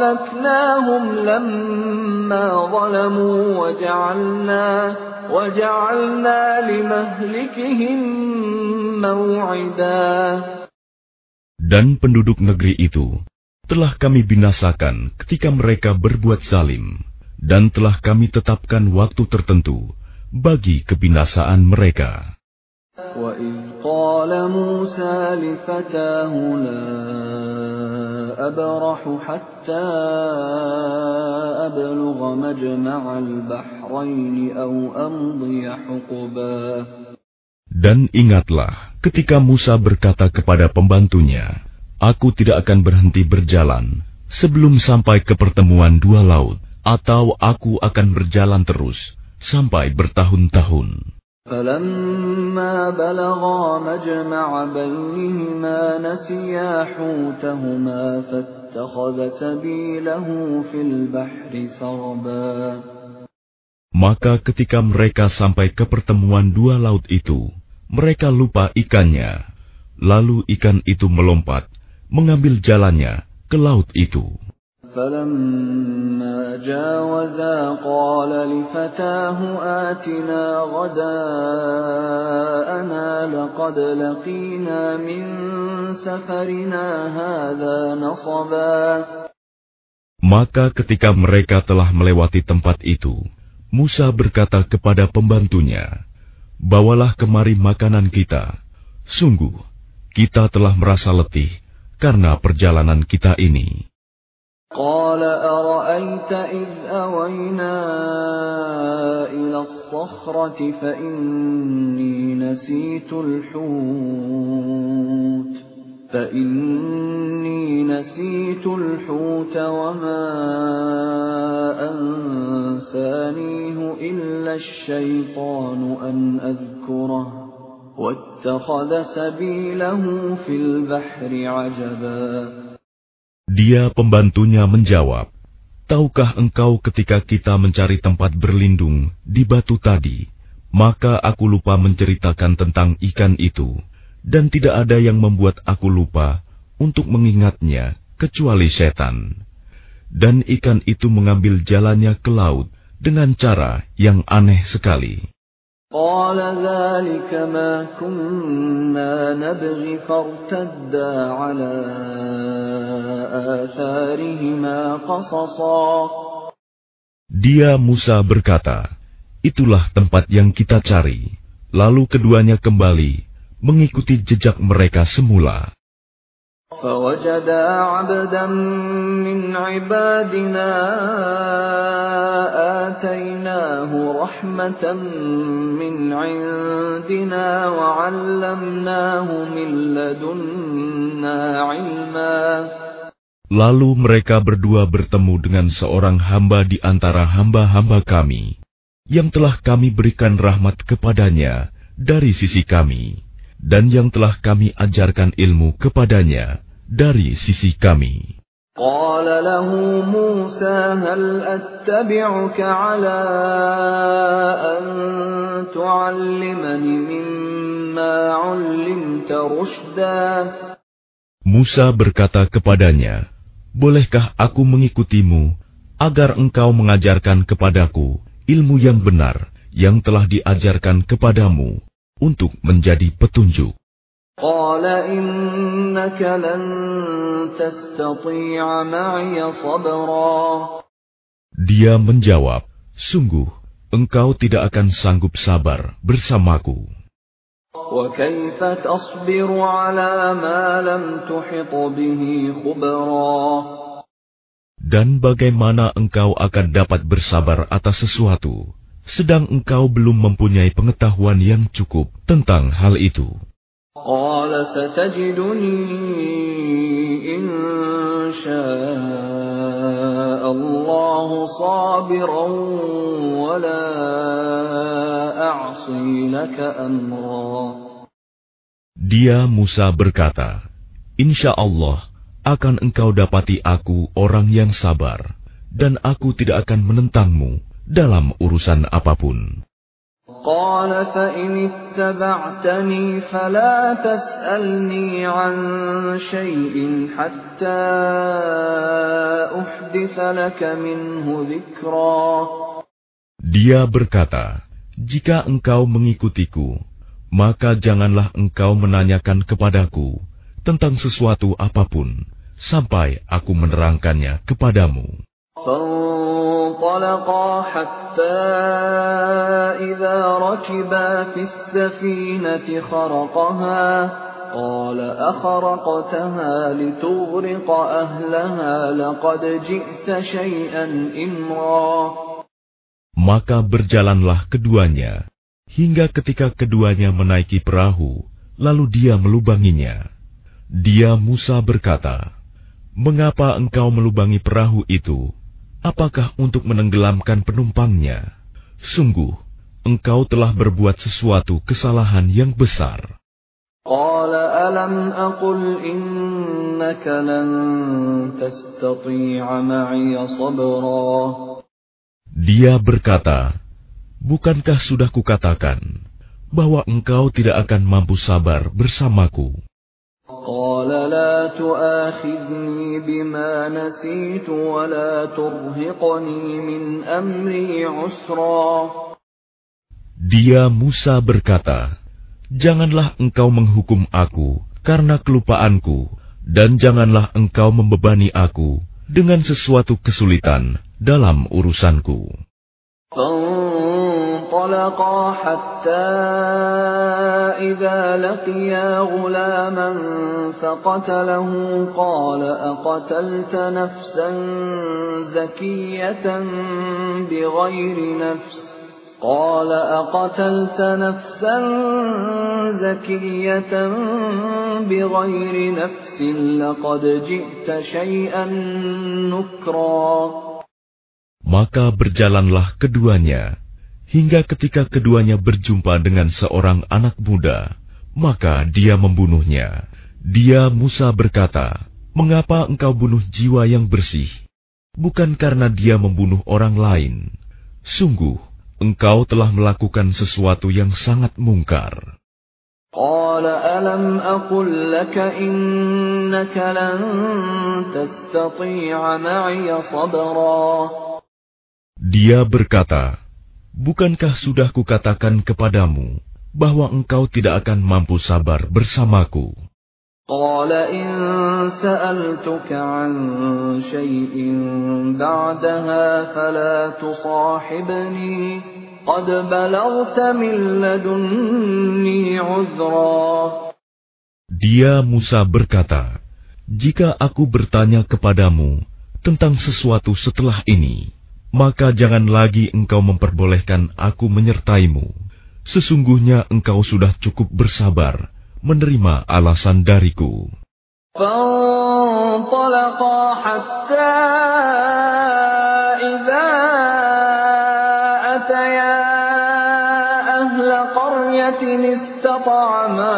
وأهلكناهم لما ظلموا وجعلنا وجعلنا لمهلكهم موعدا. Dan penduduk negeri itu telah kami binasakan ketika mereka berbuat zalim, dan telah kami tetapkan waktu tertentu bagi kebinasaan mereka. وَإِذْ قَالَ مُوسَى لِفَتَاهُ لَا أَبْرَحُ حَتَّى أَبْلُغَ مَجْمَعَ الْبَحْرَيْنِ أَوْ أَمْضِيَ حُقُبًا. Dan ingatlah ketika Musa berkata kepada pembantunya, "Aku tidak akan berhenti berjalan sebelum sampai ke pertemuan dua laut, atau aku akan berjalan terus sampai bertahun-tahun." فَلَمَّا بَلَغَا مَجْمَعَ بَيْنِهِمَا نَسِيَا حُوتَهُمَا فَاتَّخَذَ سَبِيلَهُ فِي الْبَحْرِ سَرَبًا. Maka ketika mereka sampai ke pertemuan dua laut itu, mereka lupa ikannya. Lalu ikan itu melompat, mengambil jalannya ke laut itu. فَلَمَّا جَاوَزَا قَالَ لِفَتَاهُ آتِنَا غَدَاءَنَا لَقَدْ لَقِينَا مِنْ سَفَرِنَا هَذَا نَصَبًا. Maka ketika mereka telah melewati tempat itu, Musa berkata kepada pembantunya, "Bawalah kemari makanan kita. Sungguh, kita telah merasa letih karena perjalanan kita ini." قال أرأيت إذ أوينا إلى الصخرة فإني نسيت الحوت فإني نسيت الحوت وما أنسانيه إلا الشيطان أن أذكره واتخذ سبيله في البحر عجبا. Dia pembantunya menjawab, "Tahukah engkau ketika kita mencari tempat berlindung di batu tadi, maka aku lupa menceritakan tentang ikan itu, dan tidak ada yang membuat aku lupa untuk mengingatnya kecuali setan. Dan ikan itu mengambil jalannya ke laut dengan cara yang aneh sekali." قال ذلك ما كنا نبغي فارتدا على آثارهما قصصا. Dia Musa berkata, "Itulah tempat yang kita cari." Lalu keduanya kembali mengikuti jejak mereka semula. فوجدا عبدا من عبادنا آتيناه رحمة من عندنا وعلمناه من لدنا علما. Lalu mereka berdua bertemu dengan seorang hamba di antara hamba-hamba kami, yang telah kami berikan rahmat kepadanya dari sisi kami, dan yang telah kami ajarkan ilmu kepadanya dari sisi kami. قال له موسى هل أتبعك على أن تعلمني مما علمت رشدا. Musa berkata kepadanya, "Bolehkah aku mengikutimu agar engkau mengajarkan kepadaku ilmu yang benar yang telah diajarkan kepadamu untuk menjadi petunjuk?" قال إنك لن تستطيع معي صبرا. Dia menjawab, "Sungguh, engkau tidak akan sanggup sabar bersamaku. وكيف تصبر على ما لم تحط به خبرا. Dan bagaimana engkau akan dapat bersabar atas sesuatu, sedang engkau belum mempunyai pengetahuan yang cukup tentang hal itu?" قال ستجدني إن شاء الله صابرا ولا أعصي لك أمرا. Dia Musa berkata, "Insya Allah akan engkau dapati aku orang yang sabar, dan aku tidak akan menentangmu dalam urusan apapun." قال فإن اتبعتني فلا تسألني عن شيء حتى أحدث لك منه ذكرا. Dia berkata, jika engkau mengikutiku, maka janganlah engkau menanyakan kepadaku tentang sesuatu apapun, sampai aku menerangkannya kepadamu. فانطلقا حتى إذا ركبا في السفينة خرقها قال أخرقتها لتغرق أهلها لقد جئت شيئا إمرا. Maka berjalanlah keduanya, hingga ketika keduanya menaiki perahu, lalu dia melubanginya. Dia Musa berkata, mengapa engkau melubangi perahu itu? Apakah untuk menenggelamkan penumpangnya? Sungguh, engkau telah berbuat sesuatu kesalahan yang besar. قال ألم أقل إنك لن تستطيع معي صبرا. Dia berkata, bukankah sudah kukatakan bahwa engkau tidak akan mampu sabar bersamaku? قال لا تؤاخذني بما نسيت ولا ترهقني من أمري عسرا. Dia Musa berkata, janganlah engkau menghukum aku karena kelupaanku, dan janganlah engkau membebani aku dengan sesuatu kesulitan dalam urusanku. فانطلقا حتى إذا لقيا غلاما فقتله قال أقتلت نفسا زكية بغير نفس قال أقتلت نفسا زكية بغير نفس لقد جئت شيئا نكرا. Maka berjalanlah keduanya, hingga ketika keduanya berjumpa dengan seorang anak muda, maka dia membunuhnya. Dia Musa berkata, mengapa engkau bunuh jiwa yang bersih? Bukan karena dia membunuh orang lain. Sungguh, engkau telah melakukan sesuatu yang sangat mungkar. قال ألم أقل لك إنك لن تستطيع معي صبرا. Dia berkata, bukankah sudah kukatakan kepadamu bahwa engkau tidak akan mampu sabar bersamaku? قال إن سألتك عن شيء بعدها فلا تصاحبني قد بلغت من لدني عذرا. Dia Musa berkata, jika aku bertanya kepadamu tentang sesuatu setelah ini, maka jangan lagi engkau memperbolehkan aku menyertaimu. Sesungguhnya engkau sudah cukup bersabar menerima alasan dariku. فانطلقا حتى إذا أتيا أهل قرية استطعما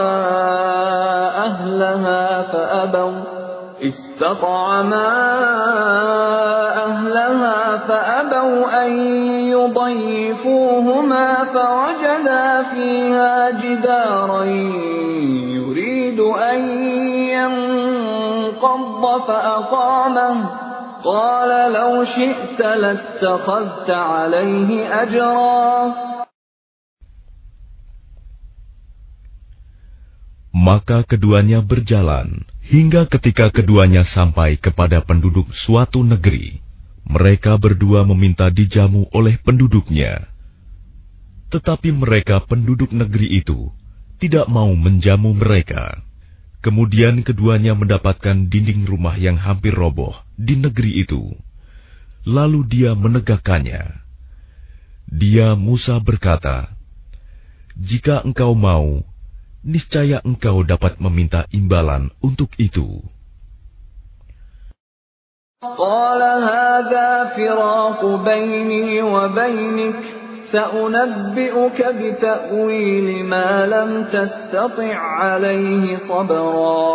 أهلها فأبوا استطعما أهلها فأبوا أن يضيفوهما فوجدا فيها جدارا يريد أن ينقض فأقامه قال لو شئت لاتخذت عليه أجرا. Maka keduanya berjalan, hingga ketika keduanya sampai kepada penduduk suatu negeri, mereka berdua meminta dijamu oleh penduduknya. Tetapi mereka penduduk negeri itu tidak mau menjamu mereka. Kemudian keduanya mendapatkan dinding rumah yang hampir roboh di negeri itu. Lalu dia menegakkannya. Dia Musa berkata, jika engkau mau, niscaya engkau dapat meminta imbalan untuk itu. قال هذا فراق بيني وبينك سأنبئك بتأويل ما لم تستطع عليه صبرا.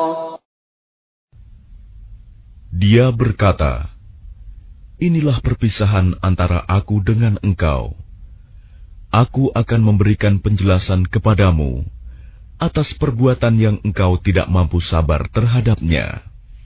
Dia berkata, inilah perpisahan antara aku dengan engkau. Aku akan memberikan penjelasan kepadamu atas perbuatan yang engkau tidak mampu sabar terhadapnya.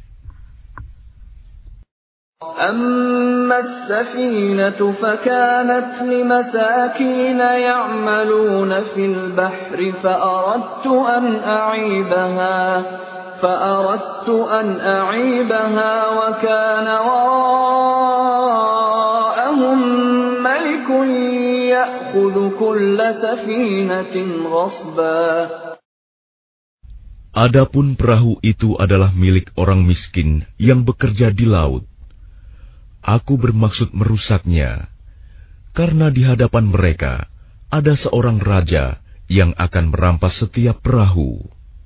أما السفينة فكانت لمساكين يعملون في البحر فأردت أن أعيبها فأردت أن أعيبها وكان وراءهم ملك يأخذ كل سفينة غصبا. Adapun perahu itu adalah milik orang miskin yang bekerja di laut. Aku bermaksud merusaknya, karena di hadapan mereka ada seorang raja yang akan merampas setiap perahu.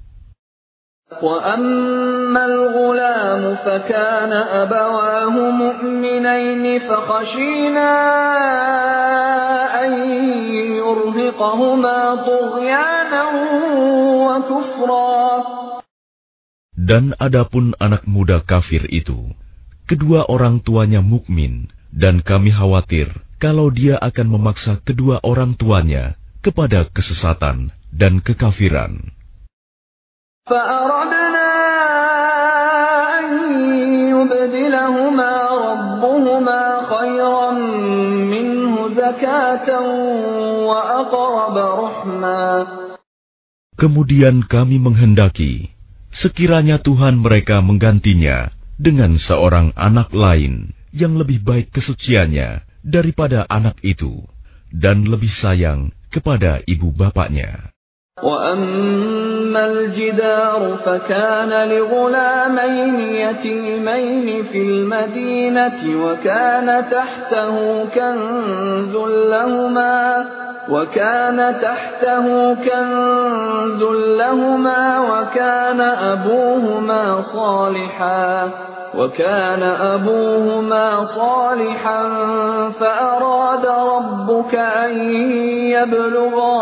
وَأَمَّا الْغُلَامُ فَكَانَ أَبَوَاهُ مُؤْمِنَيْنِ فَخَشِينَا أَن يُرْهِقَهُمَا طُغْيَانًا وَكُفْرًا. Dan adapun anak muda kafir itu, kedua orang tuanya mukmin, dan kami khawatir kalau dia akan memaksa kedua orang tuanya kepada kesesatan dan kekafiran. فَأَرَدْنَا أَن يُبْدِلَهُمَا رَبُّهُمَا خَيْرًا مِّنْهُ زَكَاةً وَأَقْرَبَ رَحْمًا. Kemudian kami menghendaki, sekiranya Tuhan mereka menggantinya dengan seorang anak lain yang lebih baik kesuciannya daripada anak itu, dan lebih sayang kepada ibu bapaknya. وَأَمَّا الْجِدَارُ فَكَانَ لِغُلَامَيْنِ يَتِيمَيْنِ فِي الْمَدِينَةِ وَكَانَ تَحْتَهُ كَنزٌ لَّهُمَا وَكَانَ تَحْتَهُ كَنزٌ لَّهُمَا وَكَانَ أَبُوهُمَا صَالِحًا وَكَانَ أَبُوهُمَا صَالِحًا فَأَرَادَ رَبُّكَ أَن يَبْلُغَا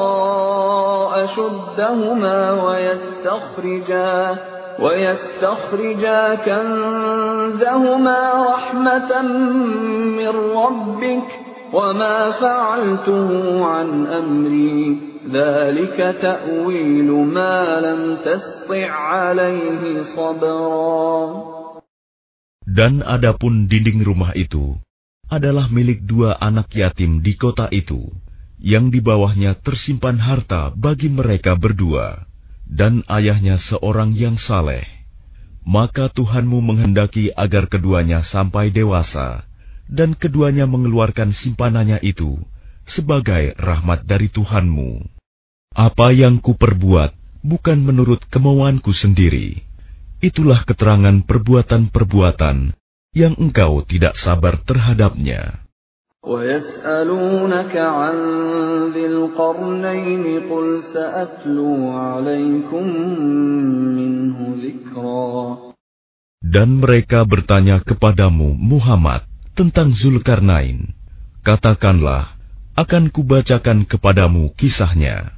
أَشُدَّهُمَا وَيَسْتَخْرِجَا وَيَسْتَخْرِجَا كَنزَهُمَا رَحْمَةً مِّن رَّبِّكَ وَمَا فَعَلْتُهُ عَنْ أَمْرِي ذَلِكَ تَأْوِيلُ مَا لَمْ تَسْطِع عَلَيْهِ صَبْرًا. Dan adapun dinding rumah itu adalah milik dua anak yatim di kota itu, yang di bawahnya tersimpan harta bagi mereka berdua, dan ayahnya seorang yang saleh. Maka Tuhanmu menghendaki agar keduanya sampai dewasa, dan keduanya mengeluarkan simpanannya itu sebagai rahmat dari Tuhanmu. Apa yang kuperbuat bukan menurut kemauanku sendiri. Itulah keterangan perbuatan-perbuatan yang engkau tidak sabar terhadapnya. وَيَسْأَلُونَكَ عَنْ ذِي الْقَرْنَيْنِ قُلْ سَأَتْلُو عَلَيْكُمْ مِنْهُ ذِكْرًا. Dan mereka bertanya kepadamu, Muhammad, tentang Zulkarnain. Katakanlah, akan kubacakan kepadamu kisahnya.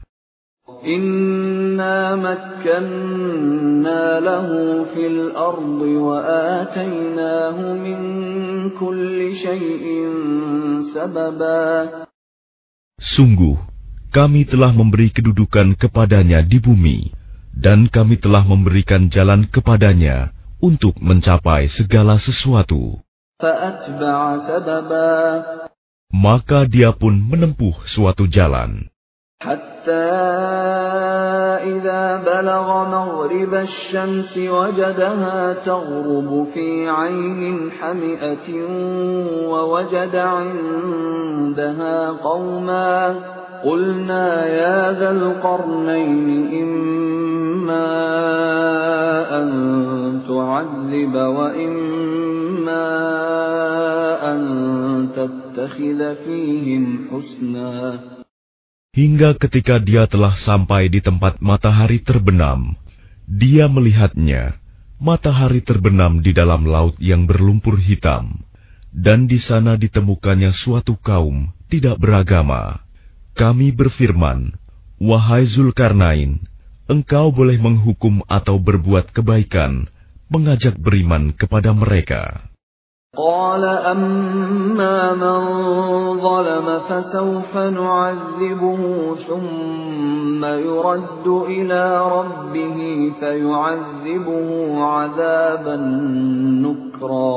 Inna makkanna lahu fil ardi wa atainahu min kulli shay'in sababa. Sungguh, kami telah memberi kedudukan kepadanya di bumi, dan kami telah memberikan jalan kepadanya untuk mencapai segala sesuatu. Fa'atba'a sababa. Maka dia pun menempuh suatu jalan. حتى إذا بلغ مغرب الشمس وجدها تغرب في عين حمئة ووجد عندها قوما قلنا يا ذا القرنين إما أن تعذب وإما أن تتخذ فيهم حسنا. Hingga ketika dia telah sampai di tempat matahari terbenam, dia melihatnya, matahari terbenam di dalam laut yang berlumpur hitam, dan di sana ditemukannya suatu kaum tidak beragama. Kami berfirman, wahai Zulkarnain, engkau boleh menghukum atau berbuat kebaikan, mengajak beriman kepada mereka. قال أما من ظلم فسوف نعذبه ثم يرد إلى ربه فيعذبه عذابا نكرا.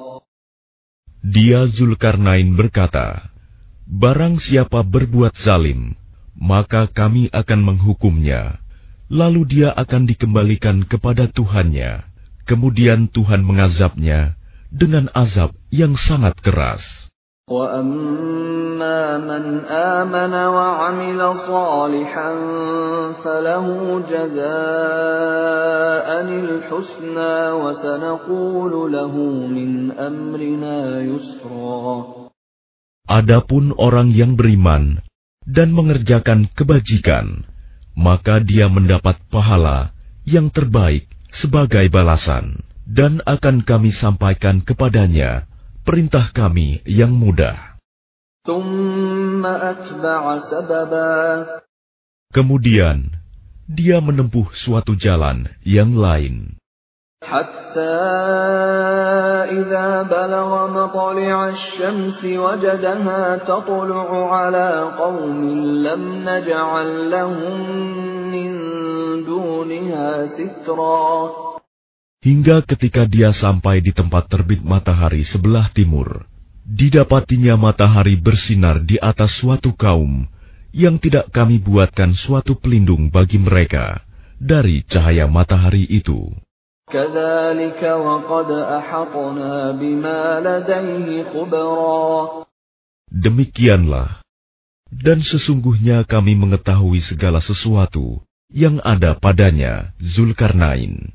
Dia Zulkarnain berkata, barang siapa berbuat zalim, maka kami akan menghukumnya, lalu dia akan dikembalikan kepada Tuhannya, kemudian Tuhan mengazabnya dengan azab yang sangat keras. وَأَمَّا مَنْ آمَنَ وَعَمِلَ صَالِحًا فَلَهُ جَزَاءً الْحُسْنَى وَسَنَقُولُ لَهُ مِنْ أَمْرِنَا يُسْرًا. Adapun orang yang beriman dan mengerjakan kebajikan, maka dia mendapat pahala yang terbaik sebagai balasan, dan akan kami sampaikan kepadanya perintah kami yang mudah. Kemudian dia menempuh suatu jalan yang lain. حتى إذا بلغ مطلع الشمس وجدها تطلع على قوم لم نجعل لهم من دونها سترا. Hingga ketika dia sampai di tempat terbit matahari sebelah timur, didapatinya matahari bersinar di atas suatu kaum yang tidak kami buatkan suatu pelindung bagi mereka dari cahaya matahari itu. كذلك وقد أحطنا بما لديه خبرا. Demikianlah, dan sesungguhnya kami mengetahui segala sesuatu yang ada padanya, Zulkarnain.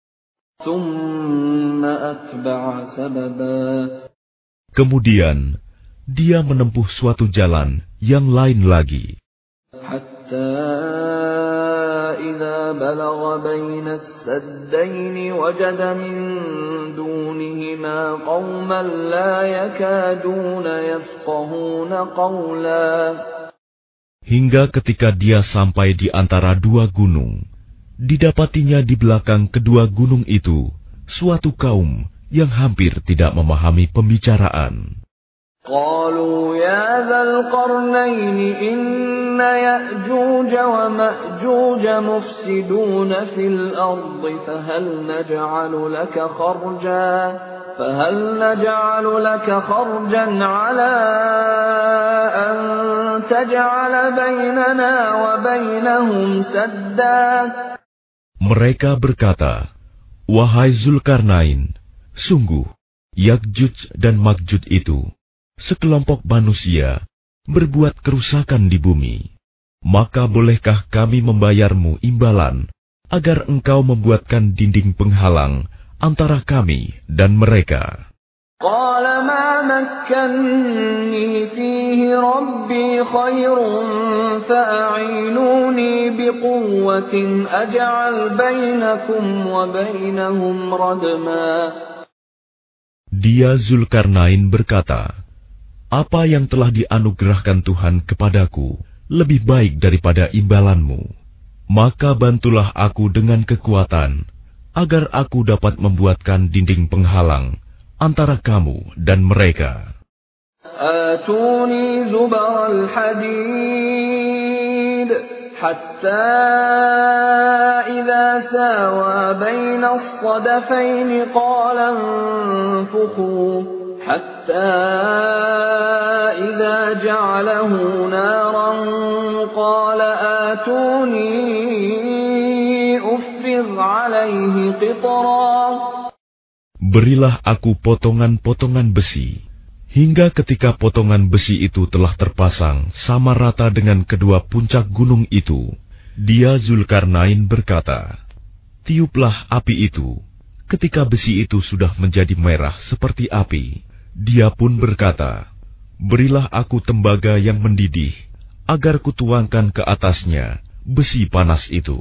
ثم أتبع سببا. Kemudian dia menempuh suatu jalan yang lain lagi. حتى إذا بلغ بين السدين وجد من دونهما قوما لا يكادون يفقهون قولا. Hingga ketika dia sampai di antara dua gunung, didapatinya di belakang kedua gunung itu suatu kaum yang hampir tidak memahami pembicaraan. قالوا يا ذا القرنين إن يأجوج ومأجوج مفسدون في الأرض فهل نجعل لك خرجا فهل نجعل لك خرجا على أن تجعل بيننا وبينهم سدا. Mereka berkata, wahai Zulkarnain, sungguh Ya'juj dan Ma'juj itu sekelompok manusia berbuat kerusakan di bumi. Maka bolehkah kami membayarmu imbalan agar engkau membuatkan dinding penghalang antara kami dan mereka? قال ما مكنني فيه ربي خير فأعينوني بقوة أجعل بينكم وبينهم ردما. Dia Zulkarnain berkata, apa yang telah dianugerahkan Tuhan kepadaku lebih baik daripada imbalanmu. Maka bantulah aku dengan kekuatan, agar aku dapat membuatkan dinding penghalang antara kamu dan mereka. Atuni zubaral hadid, hatta idza sawa baina as-sadafayn qala anfukhu. حتى إذا جعله نارا قال آتوني أفرغ عليه قطرا. Berilah aku potongan-potongan besi, hingga ketika potongan besi itu telah terpasang sama rata dengan kedua puncak gunung itu, dia Zulkarnain berkata, tiuplah api itu. Ketika besi itu sudah menjadi merah seperti api, dia pun berkata, berilah aku tembaga yang mendidih, agar kutuangkan ke atasnya besi panas itu.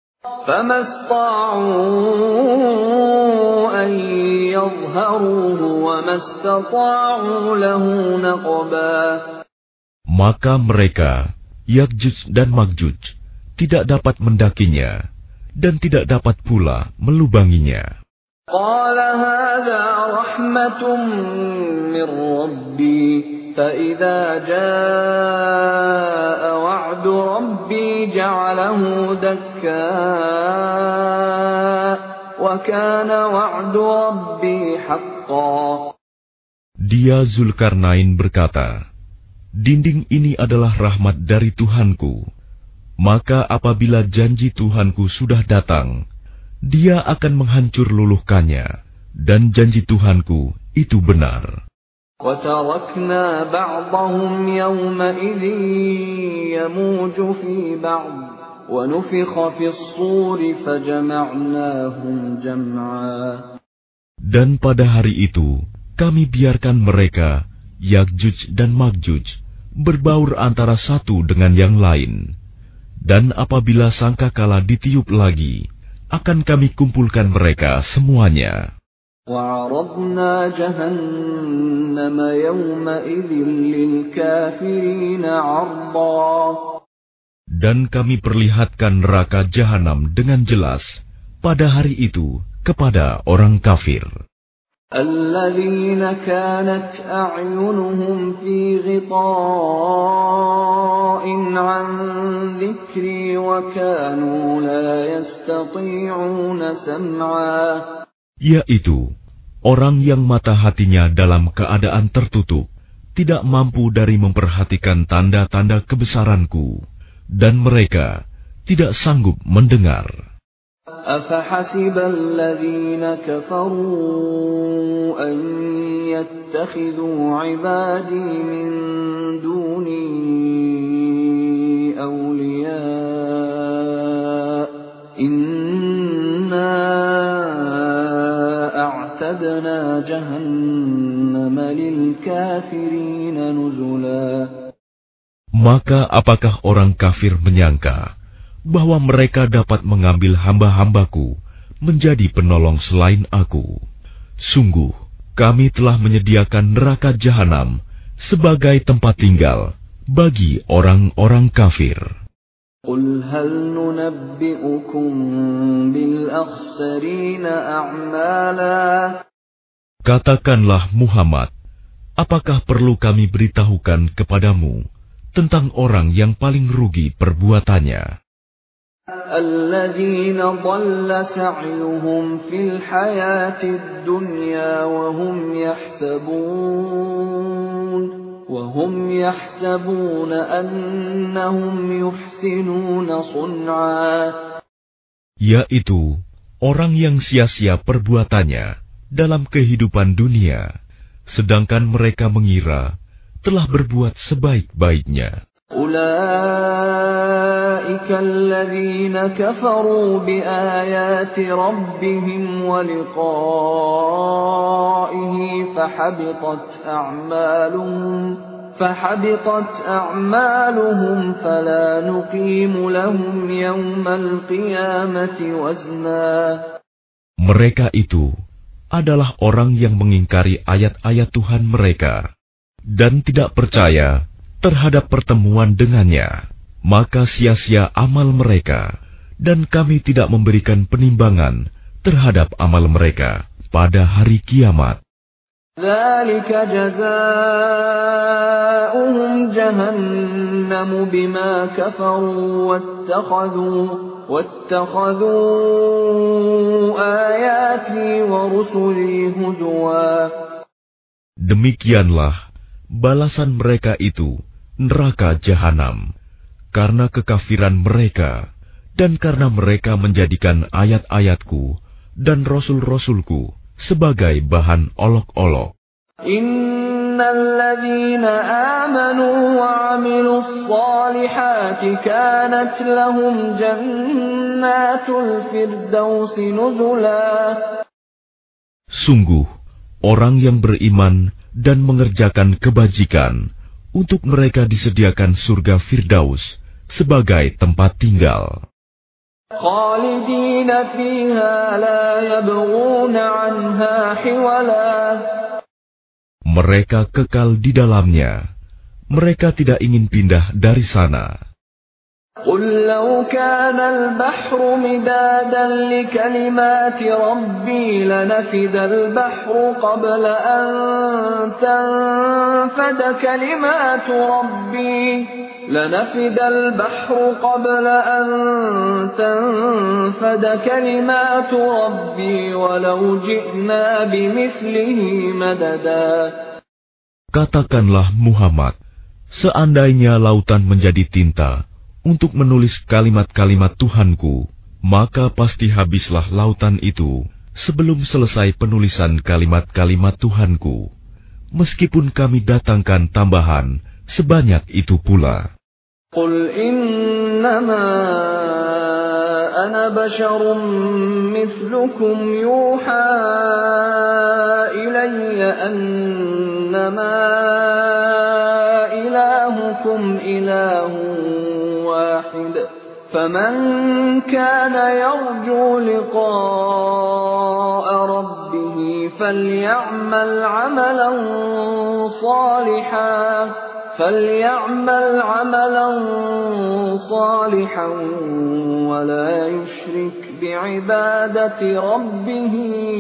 Maka mereka, Ya'juj dan Ma'juj, tidak dapat mendakinya, dan tidak dapat pula melubanginya. rahmatun min rabbi fa idza jaa wa'du rabbi ja'alahu dakka wa kana wa'du rabbi haqqan. Dia Zulkarnain berkata, dinding ini adalah rahmat dari Tuhanku. Maka apabila janji Tuhanku sudah datang, dia akan menghancur luluhkannya. Dan janji Tuhanku itu benar. وَتَرَكْنَا بَعْضَهُمْ يَوْمَئِذٍ يَمُوجُ فِي بَعْضٍ وَنُفِخَ فِي الصُّورِ فَجَمَعْنَاهُمْ جَمْعًا. Dan pada hari itu, kami biarkan mereka, Ya'juj dan Ma'juj, berbaur antara satu dengan yang lain. Dan apabila sangkakala ditiup lagi, akan kami kumpulkan mereka semuanya. وَعَرَضْنَا جَهَنَّمَ يَوْمَئِذٍ لِلْكَافِرِينَ عَرْضًا. Dan kami perlihatkan neraka Jahanam dengan jelas pada hari itu kepada orang kafir. الَّذِينَ كَانَتْ أَعْيُنُهُمْ فِي غِطَاءٍ عَنْ ذِكْرِي وَكَانُوا لَا يَسْتَطِيعُونَ سَمْعًا. Yaitu orang yang mata hatinya dalam keadaan tertutup, tidak mampu dari memperhatikan tanda-tanda kebesaranku, dan mereka tidak sanggup mendengar. أَفَحَسِبَ الَّذِينَ كَفَرُوا أَن يَتَّخِذُوا عِبَادِي مِن دُونِي أَوْلِيَاءَ إِنَّا أَعْتَدْنَا جَهَنَّمَ لِلْكَافِرِينَ نُزُلًا. Maka apakah orang kafir menyangka bahwa mereka dapat mengambil hamba-hambaku menjadi penolong selain aku? Sungguh, kami telah menyediakan neraka Jahanam sebagai tempat tinggal bagi orang-orang kafir. قُلْ هَلْ نُنَبِّئُكُمْ بِالْأَخْسَرِينَ أَعْمَالًا. Katakanlah Muhammad, apakah perlu kami beritahukan kepadamu tentang orang yang paling rugi perbuatannya? الَّذِينَ ضَلَّ سَعْيُهُمْ فِي الْحَيَاةِ الدُّنْيَا وَهُمْ يَحْسَبُونَ وَهُمْ يَحْسَبُونَ أَنَّهُمْ يُحْسِنُونَ صُنْعًا. Yaitu orang yang sia-sia perbuatannya dalam kehidupan dunia, sedangkan mereka mengira telah berbuat sebaik-baiknya. أُولَئِكَ الَّذِينَ كَفَرُوا بِآيَاتِ رَبِّهِمْ وَلِقَائِهِ فَحَبِطَتْ أَعْمَالُهُمْ فَحَبِطَتْ أَعْمَالُهُمْ فَلَا نُقِيمُ لَهُمْ يَوْمَ الْقِيَامَةِ وَزْنًا. Mereka itu adalah orang yang mengingkari ayat-ayat Tuhan mereka dan tidak percaya terhadap pertemuan dengannya, maka sia-sia amal mereka, dan kami tidak memberikan penimbangan terhadap amal mereka pada hari kiamat. ذَلِكَ جَزَاؤُهُمْ جَهَنَّمُ بِمَا كَفَرُوا وَاتَّخَذُوا وَاتَّخَذُوا آيَاتِي وَرُسُلِي هُزُوًا. Demikianlah balasan mereka itu, neraka Jahanam, karena kekafiran mereka, dan karena mereka menjadikan ayat-ayatku dan rasul-rasulku sebagai bahan olok-olok. Innalladzina amanu wa 'amilus shalihati kanat lahum jannatul firdausi nuzula. Sungguh, orang yang beriman dan mengerjakan kebajikan, untuk mereka disediakan surga Firdaus sebagai tempat tinggal. Khalidina fiha la yabghuna 'anha hiwala. Mereka kekal di dalamnya, mereka tidak ingin pindah dari sana. قل لو كان البحر مدادا لكلمات ربي لنفد البحر قبل أن تنفد كلمات ربي لنفد البحر قبل أن تنفد كلمات ربي ولو جئنا بمثله مددا. Katakanlah Muhammad, seandainya lautan menjadi tinta untuk menulis kalimat-kalimat Tuhanku, maka pasti habislah lautan itu sebelum selesai penulisan kalimat-kalimat Tuhanku, meskipun kami datangkan tambahan sebanyak itu pula. Qul innama ana basyarum mithlukum yuha ilayya annama ilahukum ilahun واحد فمن كان يرجو لقاء ربه فليعمل عملا صالحا فليعمل عملا صالحا ولا يشرك بعبادة ربه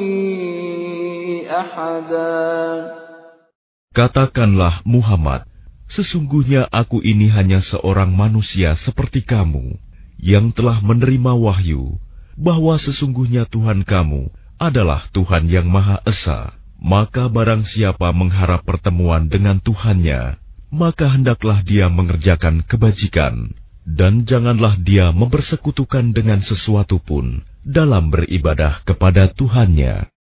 أحدا. Katakanlah Muhammad, sesungguhnya aku ini hanya seorang manusia seperti kamu, yang telah menerima wahyu, bahwa sesungguhnya Tuhan kamu adalah Tuhan yang Maha Esa. Maka barang siapa mengharap pertemuan dengan Tuhannya, maka hendaklah dia mengerjakan kebajikan, dan janganlah dia mempersekutukan dengan sesuatu pun dalam beribadah kepada Tuhannya.